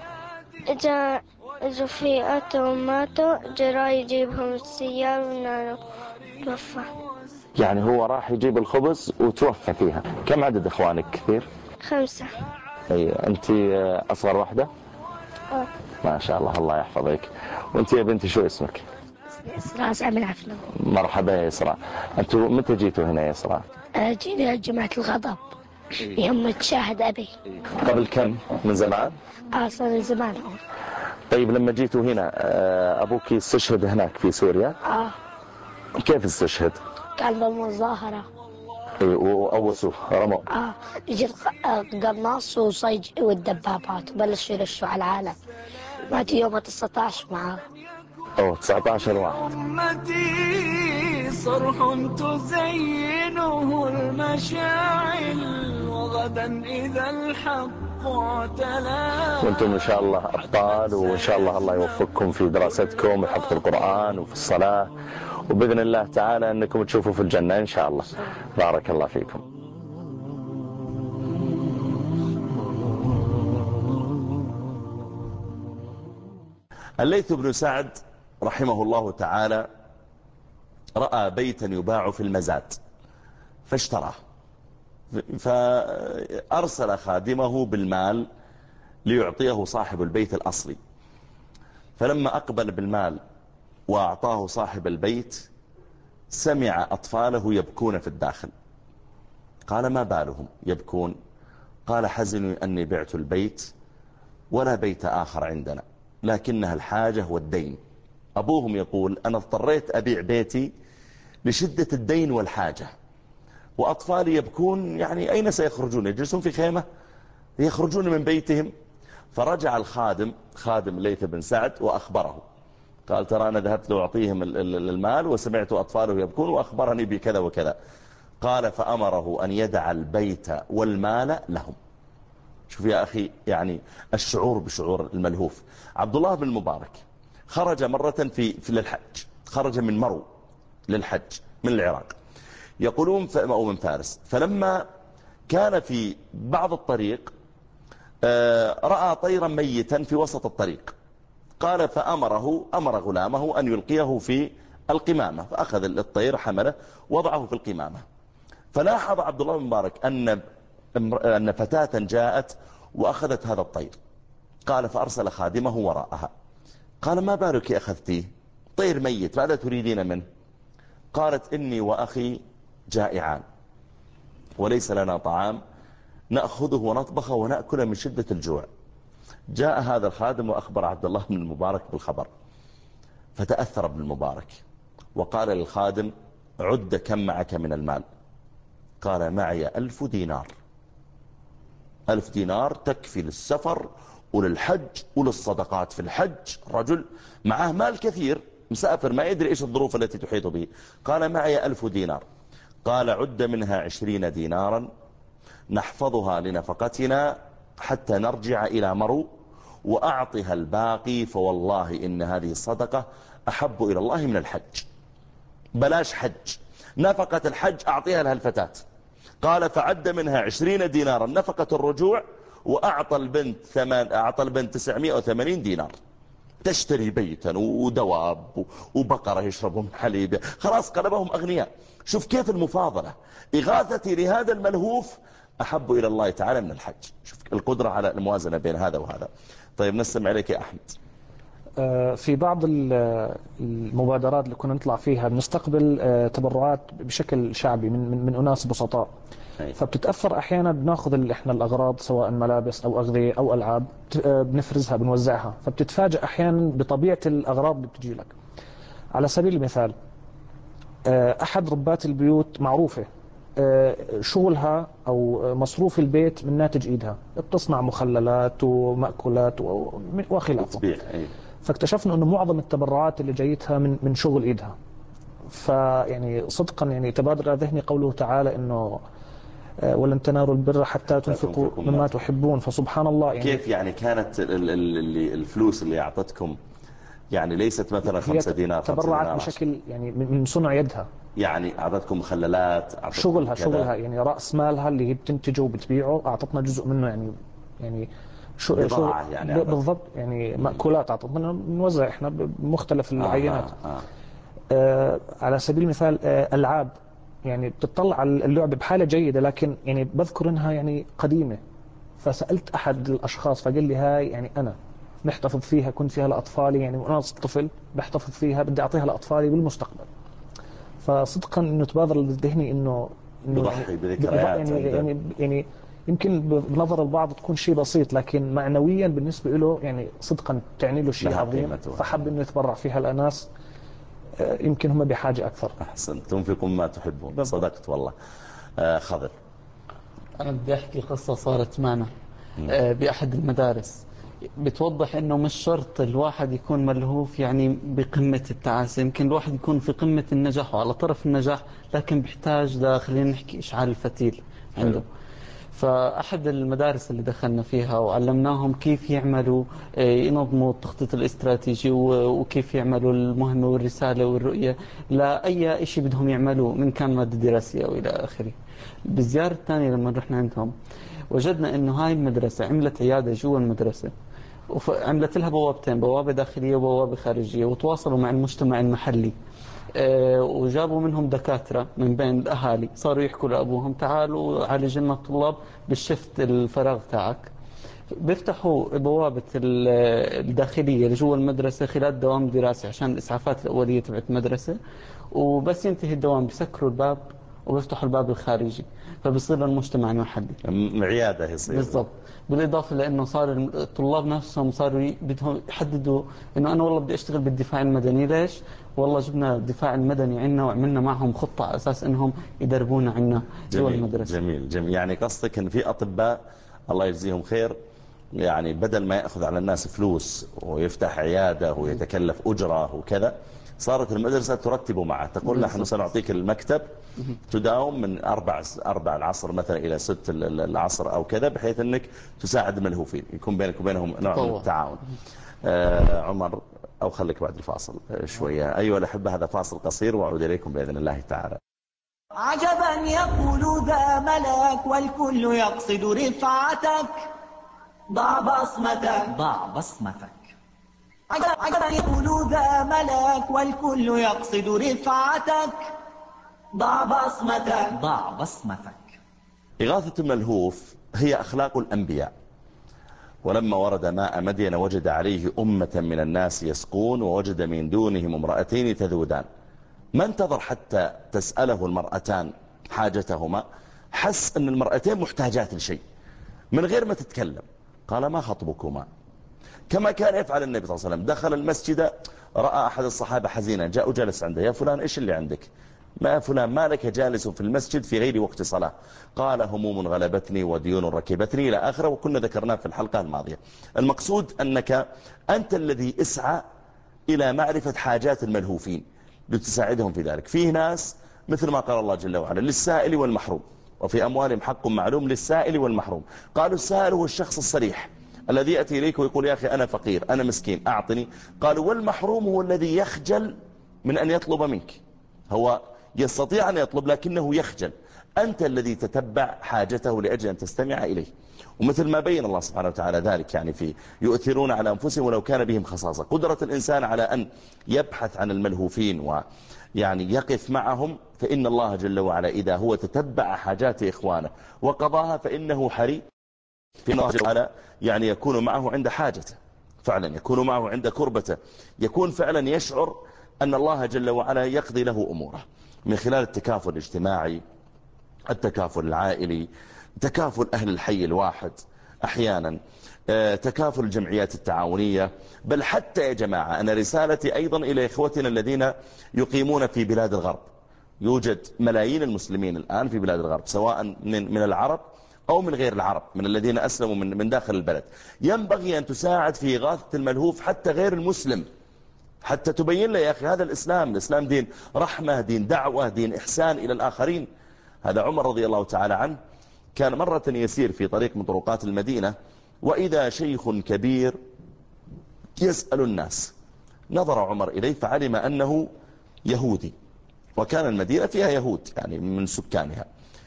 اجا اجا فئاتهم ماتوا، جرى يجيبهم السيارة ونانو توفى. يعني هو راح يجيب الخبز وتوفى فيها. كم عدد اخوانك؟ كثير؟ خمسة. اي انت اصغر واحدة؟ اه. ما شاء الله، الله يحفظك. وانت يا بنتي شو اسمك؟ إسراء سامي العفلة. مرحبا يا إسراء. انتوا متى جيتوا هنا يا إسراء؟ جينا جماعة الغضب يوم تشاهد أبي. قبل كم؟ من زمان؟ اه صار من زمان. طيب لما جيتوا هنا أبوك استشهد هناك في سوريا؟ اه. كيف استشهد؟ كان بالمظاهرة. اي وأوسوا رموا. اه يجي القناص وصيج والدبابات وبلشوا يرشوا على العالم. مات يوم تسعة عشر معاه. أوه تسعة عشر واحد. أمتي صرح تزينه المشاعل وغدا إذا الحق اعتلى. وانتم إن شاء الله أبطال، وإن شاء الله الله يوفقكم في دراستكم وحفظ القرآن وفي الصلاة، وبإذن الله تعالى أنكم تشوفوا في الجنة إن شاء الله. بارك الله فيكم. الليث بن سعد رحمه الله تعالى رأى بيتا يباع في المزاد فاشتراه، فأرسل خادمه بالمال ليعطيه صاحب البيت الأصلي. فلما أقبل بالمال وأعطاه صاحب البيت سمع أطفاله يبكون في الداخل. قال ما بالهم يبكون؟ قال حزنوا أني بعت البيت ولا بيت آخر عندنا، لكنها الحاجة والدين. أبوهم يقول أنا اضطريت أبيع بيتي لشدة الدين والحاجة، وأطفالي يبكون، يعني أين سيخرجون؟ يجلسون في خيمة؟ يخرجون من بيتهم. فرجع الخادم خادم الليث بن سعد وأخبره، قال ترى أنا ذهبت لأعطيهم المال وسمعت أطفاله يبكون وأخبرني بكذا وكذا. قال فأمره أن يدع البيت والمال لهم. شوف يا أخي يعني الشعور بشعور الملهوف. عبد الله بن المبارك خرج مرة في في للحج، خرج من مرو للحج من العراق يقولون أو من فارس. فلما كان في بعض الطريق رأى طيرا ميتا في وسط الطريق. قال فأمره أمر غلامه أن يلقيه في القمامة، فأخذ الطير حمله وضعه في القمامة. فلاحظ عبد الله بن المبارك أن أن فتاة جاءت وأخذت هذا الطير. قال فأرسل خادمه وراءها. قال ما بالك أخذتيه؟ طير ميت، ماذا تريدين منه؟ قالت إني وأخي جائعان وليس لنا طعام نأخذه ونطبخه ونأكل من شدة الجوع. جاء هذا الخادم وأخبر عبد الله بن المبارك بالخبر، فتأثر ابن المبارك وقال للخادم عد كم معك من المال؟ قال معي ألف دينار. ألف دينار تكفي للسفر وللحج وللصدقات في الحج. رجل معه مال كثير مسافر ما يدري إيش الظروف التي تحيط به. قال معي ألف دينار. قال عد منها عشرين دينارا نحفظها لنفقتنا حتى نرجع إلى مرو، وأعطها الباقي فوالله إن هذه الصدقة أحب إلى الله من الحج. بلاش حج، نفقة الحج أعطيها لها الفتاة. قال فعد منها عشرين دينارا نفقة الرجوع، وأعطى البنت ثمان أعطى البنت تسعمائة وثمانين دينار. تشتري بيتا ودواب وبقرة يشربون حليب، خلاص قلبهم أغنياء. شوف كيف المفاضلة. إغاثتي لهذا الملهوف أحب إلى الله تعالى من الحج. شوف القدرة على الموازنة بين هذا وهذا. طيب نستمع إليك يا أحمد. في بعض المبادرات اللي كنا نطلع فيها بنستقبل تبرعات بشكل شعبي من من, من أناس بسطاء، فبتتأثر أحيانا بناخذ إحنا الأغراض سواء ملابس أو أغذية أو ألعاب، بنفرزها بنوزعها، فبتتفاجأ أحيانا بطبيعة الأغراض اللي بتجي لك. على سبيل المثال أحد ربات البيوت معروفة شغلها أو مصروف البيت من ناتج إيدها، بتصنع مخللات ومأكولات وخلافه، فاكتشفنا أنه معظم التبرعات اللي جايتها من من شغل إيدها. فيعني صدقا يعني تبادر ذهني قوله تعالى إنه ولن تنالوا البر حتى تنفقوا مما تحبون. فسبحان الله يعني كيف يعني كانت اللي الفلوس اللي أعطتكم يعني ليست مثلا خمسة دينار تبرعت بشكل يعني من صنع يدها، يعني أعطتكم مخللات، شغلها شغلها يعني رأس مالها اللي هي بتنتجه وبتبيعه، أعطتنا جزء منه يعني يعني شو بضاعة يعني بالضبط يعني مأكولات أعطتنا نوزع إحنا بمختلف العينات. آه آه. آه على سبيل المثال آه ألعاب، يعني بتطلع على اللعبة بحالة جيدة لكن يعني بذكر إنها يعني قديمة، فسألت أحد الأشخاص فقال لي هاي يعني أنا محتفظ فيها، كنت فيها لأطفالي، يعني وأنا طفل بحتفظ فيها، بدي أعطيها لأطفالي بالمستقبل. فصدقا إنه تبادر لذهني إنه بضحي بذكريات يعني, يعني يعني يمكن بنظر البعض تكون شيء بسيط لكن معنويا بالنسبة له يعني صدقا تعني له شيء عظيم، فحب إنه يتبرع فيها الأناس يمكن هم بحاجة أكثر. أحسن، تنفقون ما تحبون. صدقت والله. آه خضر. أنا بدي أحكي قصة صارت معنا آه بأحد المدارس، بتوضح إنه مش شرط الواحد يكون ملهوف يعني بقمة التعاسة، يمكن الواحد يكون في قمة النجاح وعلى طرف النجاح لكن بيحتاج دا خلينا نحكي إشعال الفتيل عنده. فأحد المدارس اللي دخلنا فيها وعلمناهم كيف يعملوا ينظموا التخطيط الاستراتيجي وكيف يعملوا المهمة والرسالة والرؤية لأي شيء بدهم يعملوه من كان مادة دراسية وإلى آخره. بالزيارة الثانية لما رحنا عندهم وجدنا إنه هاي المدرسة عملت عيادة جوا المدرسة، وعملت لها بوابتين، بوابة داخلية وبوابة خارجية، وتواصلوا مع المجتمع المحلي وجابوا منهم دكاترة من بين الأهالي، صاروا يحكوا لأبوهم تعالوا عالج لنا الطلاب بالشفت الفراغ تاعك. بيفتحوا بوابة الداخلية لجوا المدرسة خلال دوام دراسي عشان الإسعافات الأولية تبعت المدرسة، وبس ينتهي الدوام بيسكروا الباب وبيفتحوا الباب الخارجي، فبيصير المجتمع المحلي عيادة يصير. بالضبط. بالإضافة لأنه صار الطلاب نفسهم صاروا بدهم يحددوا إنه أنا والله بدي أشتغل بالدفاع المدني. ليش؟ والله جبنا الدفاع المدني عنا وعملنا معهم خطة على أساس إنهم يدربونا عنا جوا المدرسة. جميل جميل. يعني قصدك إن في أطباء الله يجزيهم خير يعني بدل ما يأخذ على الناس فلوس ويفتح عيادة ويتكلف أجرة وكذا، صارت المدرسة ترتب معه، تقول نحن سنعطيك المكتب تداوم من أربع أربع العصر مثلا إلى ست العصر أو كذا، بحيث أنك تساعد الملهوفين، يكون بينك وبينهم نوع من التعاون. آه عمر، أو خليك بعد الفاصل شوية. أيها الأحبة، هذا فاصل قصير وأعود إليكم بإذن الله تعالى. عجبا يقول ذا ملك والكل يقصد رفعتك، ضع بصمتك ضع بصمتك. عجبا يقول ذا ملك والكل يقصد رفعتك، ضع بصمتك ضع بصمتك. إغاثة الملهوف هي أخلاق الأنبياء. ولما ورد ماء مدين وجد عليه أمة من الناس يسقون ووجد من دونهم امرأتين تذودان. ما انتظر حتى تسأله المرأتان حاجتهما، حس أن المرأتين محتاجات لشيء من غير ما تتكلم. قال ما خطبكما؟ كما كان يفعل النبي صلى الله عليه وسلم. دخل المسجد رأى أحد الصحابة حزينا، جاء وجلس عنده. يا فلان إيش اللي عندك؟ ما فلان ما لك جالس في المسجد في غير وقت صلاة؟ قال هموم غلبتني وديون ركبتني إلى آخره، وكنا ذكرناه في الحلقة الماضية. المقصود أنك أنت الذي اسعى إلى معرفة حاجات الملهوفين لتساعدهم في ذلك. فيه ناس مثل ما قال الله جل وعلا للسائل والمحروم، وفي أموالهم حق معلوم للسائل والمحروم. قالوا السائل هو الشخص الصريح الذي يأتي إليك ويقول يا أخي أنا فقير أنا مسكين أعطني. قالوا والمحروم هو الذي يخجل من أن يطلب منك. هو يستطيع أن يطلب لكنه يخجل. أنت الذي تتبع حاجته لأجل أن تستمع إليه. ومثل ما بين الله سبحانه وتعالى ذلك يعني في يؤثرون على أنفسهم ولو كان بهم خصاصة. قدرة الإنسان على أن يبحث عن الملهوفين ويعني يقف معهم، فإن الله جل وعلا إذا هو تتبع حاجات إخوانه وقضاها فإنه حري في الله جل وعلا يعني يكون معه عند حاجته، فعلا يكون معه عند كربته، يكون فعلا يشعر أن الله جل وعلا يقضي له أموره من خلال التكافل الاجتماعي، التكافل العائلي، تكافل أهل الحي الواحد، أحيانا تكافل الجمعيات التعاونية. بل حتى يا جماعة أنا رسالتي أيضا إلى إخوتنا الذين يقيمون في بلاد الغرب. يوجد ملايين المسلمين الآن في بلاد الغرب، سواء من من العرب أو من غير العرب، من الذين أسلموا من من داخل البلد. ينبغي أن تساعد في إغاثة الملهوف حتى غير المسلم، حتى تبين له يا أخي هذا الإسلام، الإسلام دين رحمة، دين دعوة، دين إحسان إلى الآخرين. هذا عمر رضي الله تعالى عنه كان مرة يسير في طريق من طرقات المدينة، وإذا شيخ كبير يسأل الناس. نظر عمر إليه فعلم أنه يهودي، وكان المدينة فيها يهود يعني من سكانها.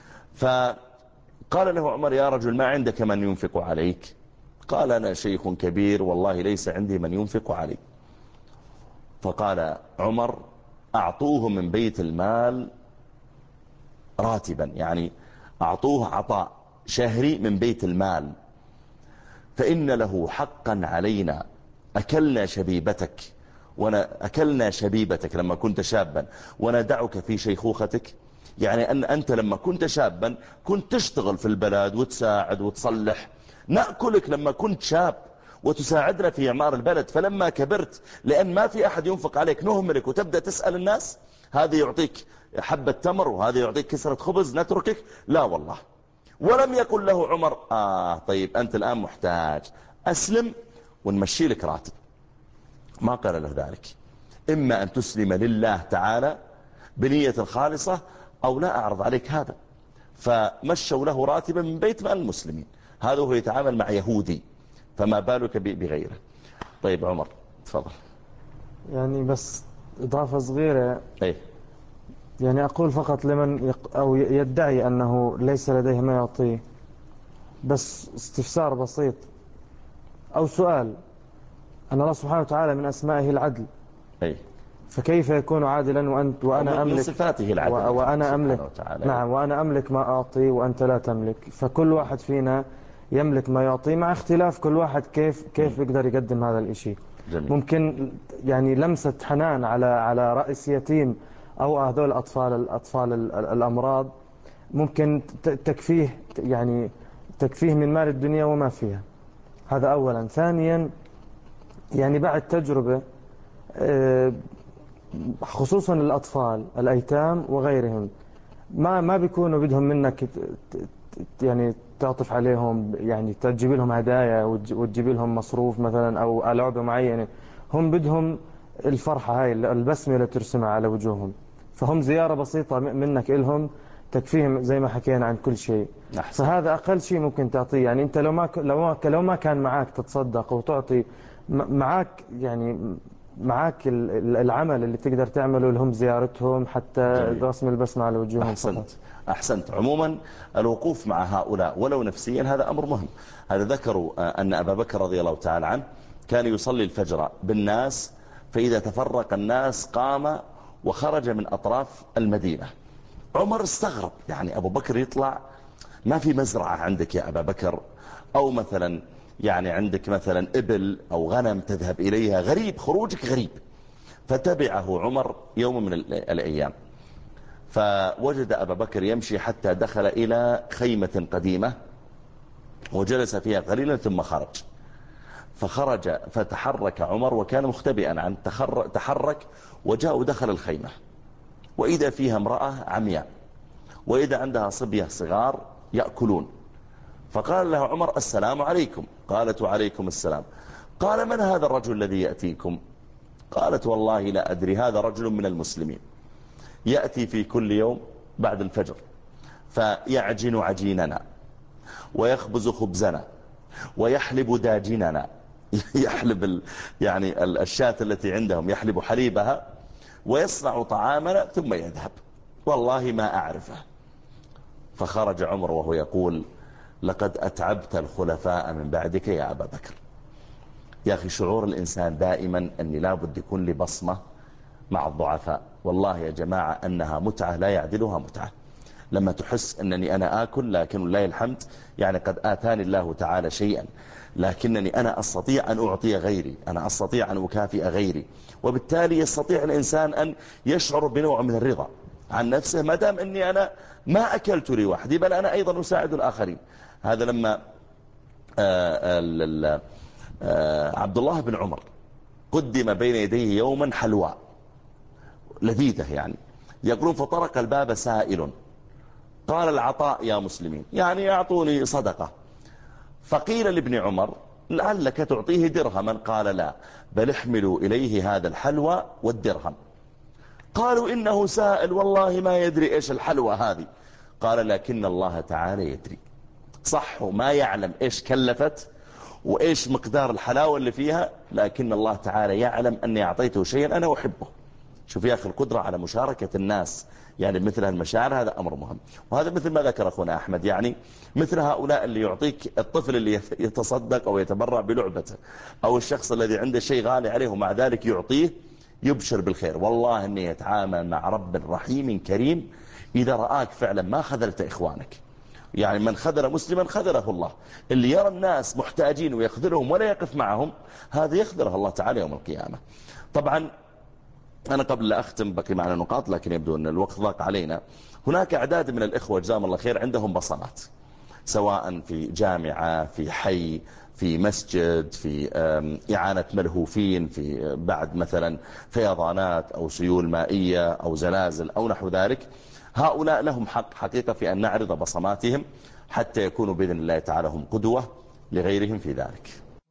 فقال له عمر: يا رجل ما عندك من ينفق عليك؟ قال: أنا شيخ كبير والله ليس عندي من ينفق علي. فقال عمر: أعطوه من بيت المال راتبا، يعني أعطوه عطاء شهري من بيت المال، فإن له حقا علينا. أكلنا شبيبتك وانا أكلنا شبيبتك لما كنت شابا وندعك في شيخوختك. يعني أن أنت لما كنت شابا كنت تشتغل في البلد وتساعد وتصلح، نأكلك لما كنت شاب وتساعدنا في إعمار البلد. فلما كبرت لأن ما في أحد ينفق عليك نهملك وتبدأ تسأل الناس، هذا يعطيك حبة تمر وهذا يعطيك كسرة خبز، نتركك؟ لا والله. ولم يقل له عمر: آه طيب أنت الآن محتاج، أسلم ونمشي لك راتب. ما قال له ذلك. إما أن تسلم لله تعالى بنية خالصة أو لا أعرض عليك هذا. فمشوا له راتبا من بيت مال المسلمين، هذا هو يتعامل مع يهودي، فما بالك بغيره. طيب عمر تفضل. يعني بس إضافة صغيرة. أيه. يعني أقول فقط لمن يق أو يدعي أنه ليس لديه ما يعطيه، بس استفسار بسيط أو سؤال: أن الله سبحانه وتعالى من أسمائه العدل، أي. فكيف يكون عادلا وأنت وأنا أملك؟ من صفاته العدل وأنا أملك. نعم، وأنا أملك ما أعطي وأنت لا تملك. فكل واحد فينا يملك ما يعطي، مع اختلاف كل واحد كيف كيف يقدر يقدم هذا الإشي. جميل. ممكن يعني لمسة حنان على على رأس يتيم أو هذول الأطفال الأطفال الأمراض ممكن تكفيه، يعني تكفيه من مال الدنيا وما فيها. هذا أولا. ثانيا، يعني بعد تجربة خصوصا الأطفال الأيتام وغيرهم، ما ما بيكونوا بدهم منك يعني تعطف عليهم، يعني تجيب لهم هدايا وتجيب لهم مصروف مثلا أو لعبة معينة. هم بدهم الفرحة هاي، البسمة اللي ترسمها على وجوههم. فهم زيارة بسيطة منك إلهم تكفيهم زي ما حكينا عن كل شيء. أحسن. فهذا أقل شيء ممكن تعطيه. يعني أنت لو ما لو ما لو ما كان معك تتصدق وتعطي، معك يعني معك العمل اللي تقدر تعمله لهم، زيارتهم، حتى جميل. رسم البسمة على وجوههم. أحسنت. أحسنت. عموما الوقوف مع هؤلاء ولو نفسيا هذا أمر مهم. هذا ذكروا أن أبا بكر رضي الله تعالى عنه كان يصلي الفجر بالناس، فإذا تفرق الناس قام وخرج من أطراف المدينة. عمر استغرب، يعني أبو بكر يطلع، ما في مزرعة عندك يا أبا بكر، أو مثلا يعني عندك مثلا إبل أو غنم تذهب إليها، غريب، خروجك غريب. فتبعه عمر يوم من الأيام، فوجد أبا بكر يمشي حتى دخل إلى خيمة قديمة وجلس فيها قليلا ثم خرج. فخرج فتحرك عمر وكان مختبئا عن تحرك وجاء ودخل الخيمة، وإذا فيها امرأة عمياء، وإذا عندها صبية صغار يأكلون. فقال له عمر: السلام عليكم. قالت: وعليكم السلام. قال: من هذا الرجل الذي يأتيكم؟ قالت: والله لا أدري، هذا رجل من المسلمين يأتي في كل يوم بعد الفجر فيعجن عجيننا ويخبز خبزنا ويحلب داجننا يحلب ال يعني الشاة التي عندهم يحلب حليبها ويصنع طعامنا ثم يذهب، والله ما أعرفه. فخرج عمر وهو يقول لقد أتعبت الخلفاء من بعدك يا أبا بكر. يا أخي شعور الإنسان دائما أني لابد يكون لي بصمة مع الضعفاء. والله يا جماعة أنها متعة لا يعدلها متعة، لما تحس أنني أنا آكل لكن لله الحمد يعني قد آتاني الله تعالى شيئا، لكنني أنا أستطيع أن أعطي غيري، أنا أستطيع أن أكافئ غيري، وبالتالي يستطيع الإنسان أن يشعر بنوع من الرضا عن نفسه ما دام أني أنا ما أكلت لي وحدي بل أنا أيضا أساعد الآخرين. هذا لما آآ آآ عبد الله بن عمر قدم بين يديه يوما حلوى لذيذة يعني، يقولون فطرق الباب سائل قال العطاء يا مسلمين، يعني يعطوني صدقة. فقيل لابن عمر لعلك تعطيه درهما، قال لا بل احملوا إليه هذا الحلوى والدرهم. قالوا إنه سائل والله ما يدري إيش الحلوى هذه، قال لكن الله تعالى يدري. صح ما يعلم إيش كلفت وإيش مقدار الحلاوة اللي فيها، لكن الله تعالى يعلم أني أعطيته شيئا أنا أحبه. شوف يا أخي القدرة على مشاركة الناس يعني مثل المشاعر هذا أمر مهم. وهذا مثل ما ذكر أخونا أحمد، يعني مثل هؤلاء اللي يعطيك الطفل اللي يتصدق أو يتبرع بلعبته، أو الشخص الذي عنده شيء غالي عليه ومع ذلك يعطيه يبشر بالخير. والله أنه يتعامل مع رب رحيم كريم إذا رآك فعلا ما خذلت إخوانك. يعني من خذل مسلما خذله الله. اللي يرى الناس محتاجين ويخذلهم ولا يقف معهم هذا يخذله الله تعالى يوم القيامة. طبعا أنا قبل لا أختم بقي معنا نقاط لكن يبدو أن الوقت ضاق علينا. هناك أعداد من الإخوة جزاهم الله خير عندهم بصمات، سواء في جامعة، في حي، في مسجد، في إعانة ملهوفين، في بعد مثلا فيضانات أو سيول مائية أو زلازل أو نحو ذلك. هؤلاء لهم حق حقيقة في أن نعرض بصماتهم حتى يكونوا بإذن الله تعالى هم قدوة لغيرهم في ذلك.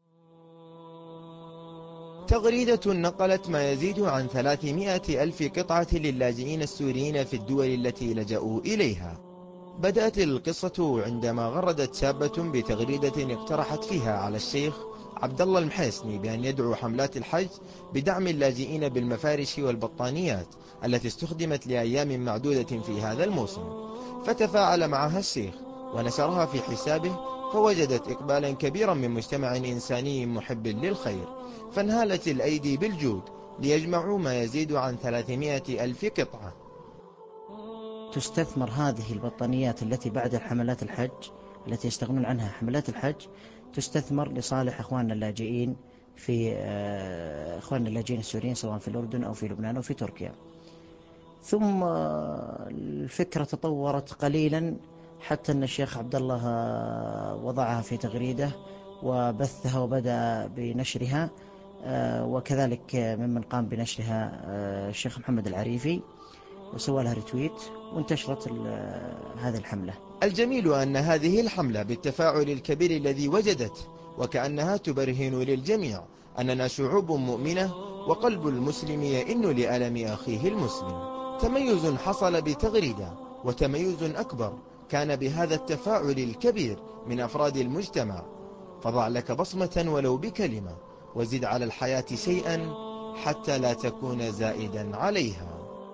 تغريدة نقلت ما يزيد عن ثلاثمائة ألف قطعة للاجئين السوريين في الدول التي لجأوا إليها. بدأت القصة عندما غردت شابة بتغريدة اقترحت فيها على الشيخ عبد الله المحيسني بأن يدعو حملات الحج بدعم اللاجئين بالمفارش والبطانيات التي استخدمت لأيام معدودة في هذا الموسم. فتفاعل معها الشيخ ونشرها في حسابه، فوجدت إقبالا كبيرا من مجتمع إنساني محب للخير، فانهالت الأيدي بالجود ليجمعوا ما يزيد عن ثلاثمائة ألف قطعة. تستثمر هذه البطانيات التي بعد حملات الحج التي يستغنون عنها حملات الحج، تستثمر لصالح أخواننا اللاجئين في أخواننا اللاجئين السوريين سواء في الأردن أو في لبنان أو في تركيا. ثم الفكرة تطورت قليلا حتى أن الشيخ عبد الله وضعها في تغريدة وبثها وبدأ بنشرها، وكذلك ممن قام بنشرها الشيخ محمد العريفي وسوى لها ريتويت وانتشرت هذه الحملة. الجميل أن هذه الحملة بالتفاعل الكبير الذي وجدت وكأنها تبرهن للجميع أننا شعوب مؤمنة وقلب المسلم يئن لألم أخيه المسلم. تميز حصل بتغريدة، وتميز أكبر كان بهذا التفاعل الكبير من أفراد المجتمع. فضع لك بصمة ولو بكلمة، وزد على الحياة شيئا حتى لا تكون زائدا عليها.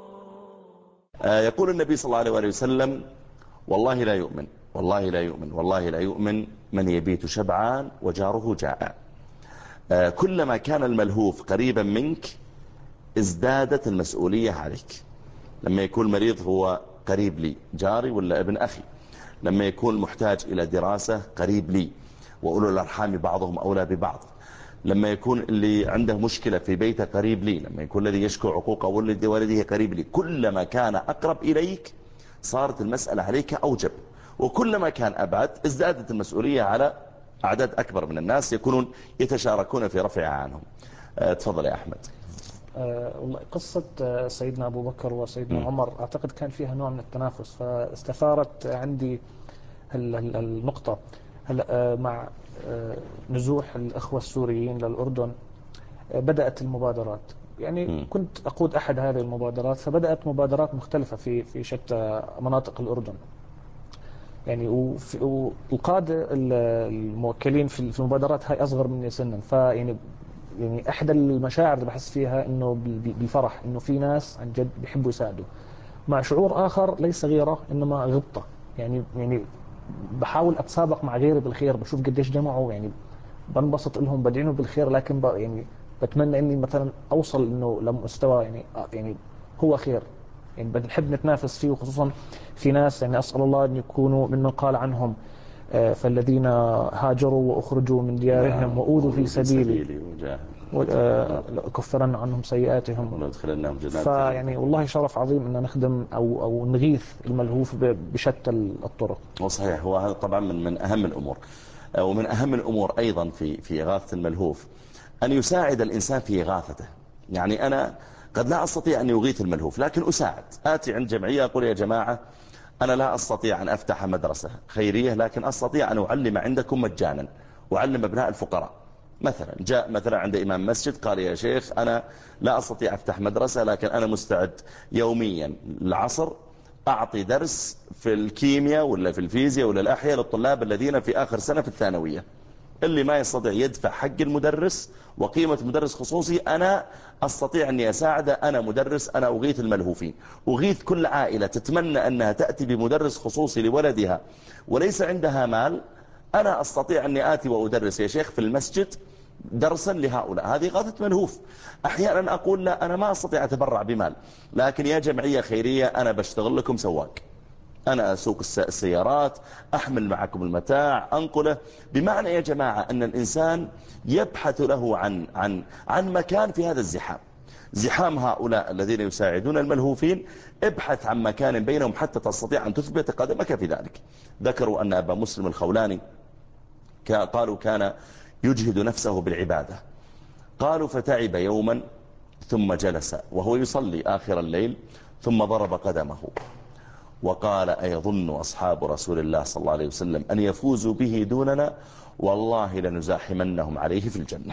يقول النبي صلى الله عليه وسلم والله لا يؤمن والله لا يؤمن والله لا يؤمن من يبيت شبعان وجاره جائع. كلما كان الملهوف قريبا منك ازدادت المسؤولية عليك. لما يكون مريض هو قريب لي، جاري ولا ابن أخي. لما يكون محتاج إلى دراسة قريب لي، وأولو الأرحام بعضهم أولى ببعض. لما يكون اللي عنده مشكلة في بيته قريب لي، لما يكون الذي يشكو عقوق والده قريب لي. كلما كان أقرب إليك صارت المسألة عليك أوجب، وكلما كان أبعد ازدادت المسؤولية على أعداد أكبر من الناس يكونون يتشاركون في رفعها عنهم. تفضل يا أحمد. والله قصة سيدنا أبو بكر وسيدنا م. عمر أعتقد كان فيها نوع من التنافس، فاستثارت عندي النقطة. هلا مع نزوح الأخوة السوريين للأردن بدأت المبادرات، يعني م. كنت أقود أحد هذه المبادرات، فبدأت مبادرات مختلفة في في شتى مناطق الأردن. يعني والقادة الموكلين في المبادرات هاي أصغر مني سنا، فيعني يعني أحد المشاعر اللي بحس فيها إنه بالفرح إنه في ناس عن جد بيحبوا يساعدوا، مع شعور آخر ليس غيره إنما غبطة. يعني يعني بحاول اتسابق مع غيري بالخير، بشوف قديش جمعوا، يعني بنبسط لهم، بدعينه بالخير، لكن يعني بتمنى اني مثلا اوصل انه لمستوى يعني يعني هو خير، يعني بنحب نتنافس فيه، وخصوصا في ناس يعني اسال الله ان يكونوا ممن قال عنهم فالذين هاجروا واخرجوا من ديارهم واوذوا في سبيلي كفرن عنهم سيئاتهم وندخلنهم جنات. فيعني والله شرف عظيم ان نخدم او او نغيث الملهوف بشتى الطرق. وصحيح، هو هذا طبعا من من اهم الامور، ومن اهم الامور ايضا في في اغاثه الملهوف ان يساعد الانسان في اغاثته. يعني انا قد لا استطيع ان اغيث الملهوف، لكن اساعد. اتي عند جمعيه اقول يا جماعه أنا لا أستطيع أن أفتح مدرسة خيرية، لكن أستطيع أن أعلم عندكم مجانا، أعلم أبناء الفقراء. مثلا جاء مثلا عند إمام مسجد قال يا شيخ أنا لا أستطيع أفتح مدرسة، لكن أنا مستعد يوميا العصر أعطي درس في الكيمياء ولا في الفيزياء ولا الأحياء للطلاب الذين في آخر سنة في الثانوية. اللي ما يستطيع يدفع حق المدرس وقيمة مدرس خصوصي أنا أستطيع أني أساعده. أنا مدرس، أنا أغيث الملهوفين، أغيث كل عائلة تتمنى أنها تأتي بمدرس خصوصي لولدها وليس عندها مال. أنا أستطيع أني آتي وأدرس يا شيخ في المسجد درسا لهؤلاء. هذه إغاثة ملهوف. أحيانا أقول لا أنا ما أستطيع أتبرع بمال، لكن يا جمعية خيرية أنا بشتغل لكم سواق، أنا أسوق السيارات، أحمل معكم المتاع، أنقله. بمعنى يا جماعة أن الإنسان يبحث له عن عن عن مكان في هذا الزحام، زحام هؤلاء الذين يساعدون الملهوفين. ابحث عن مكان بينهم حتى تستطيع أن تثبت قدمك في ذلك. ذكروا أن أبا مسلم الخولاني قالوا كان يجهد نفسه بالعبادة، قالوا فتعب يوما ثم جلس وهو يصلي آخر الليل ثم ضرب قدمه وقال أيظن أصحاب رسول الله صلى الله عليه وسلم أن يفوزوا به دوننا؟ والله لنزاحمنهم عليه في الجنة.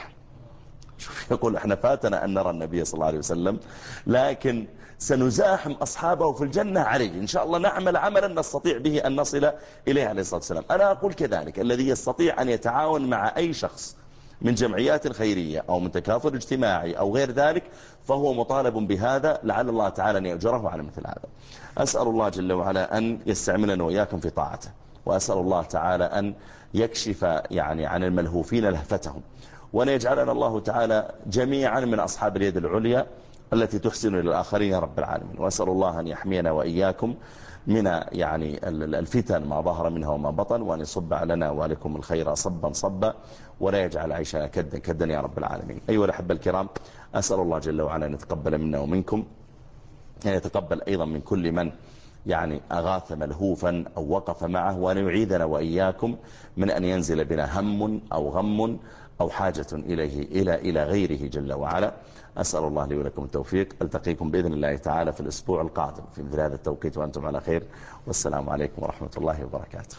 شوف يقول احنا فاتنا أن نرى النبي صلى الله عليه وسلم، لكن سنزاحم أصحابه في الجنة عليه إن شاء الله. نعمل عملا نستطيع به أن نصل إليه عليه الصلاة والسلام. أنا أقول كذلك الذي يستطيع أن يتعاون مع أي شخص من جمعيات خيرية أو من تكافل اجتماعي أو غير ذلك فهو مطالب بهذا، لعل الله تعالى أن يأجره على مثل هذا. أسأل الله جل وعلا أن يستعملنا وإياكم في طاعته، وأسأل الله تعالى أن يكشف يعني عن الملهوفين لهفتهم، وأن يجعلنا الله تعالى جميعا من أصحاب اليد العليا التي تحسن للآخرين يا رب العالمين. وأسأل الله أن يحمينا وإياكم من يعني الفتن ما ظهر منها وما بطن، وأن يصب علينا وعليكم الخير صبا صبا، ولا يجعل عيشنا كدا كدا يا رب العالمين. أيها الأحبة الكرام، أسأل الله جل وعلا أن يتقبل منا ومنكم، أن يتقبل أيضا من كل من يعني أغاث ملهوفا أو وقف معه، وأن يعيدنا وإياكم من أن ينزل بنا هم أو غم أو حاجة إليه إلى إلى غيره جل وعلا. أسأل الله لي ولكم التوفيق. ألتقيكم بإذن الله تعالى في الأسبوع القادم في مثل هذا التوقيت وأنتم على خير، والسلام عليكم ورحمة الله وبركاته.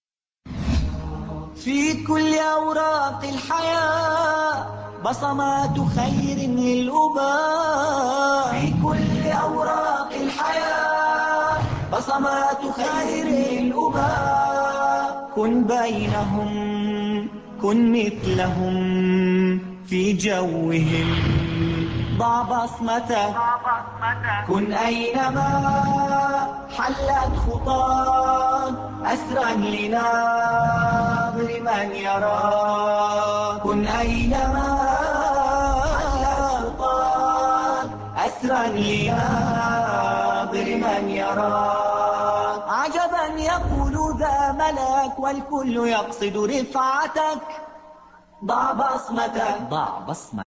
في كل أوراق الحياة بصمات خير للأباء، في كل أوراق الحياة بصمات خير للأباء. كن بينهم كن مثلهم في جوهم، ضع بصمتك كن أينما حلت خطاك، أسرا لناظر من يراك. كن أينما حلت خطاك، أسرا لناظر من يراك. عجبا يقول ذا ملك والكل يقصد رفعتك، ضع بصمتك ضع بصمتك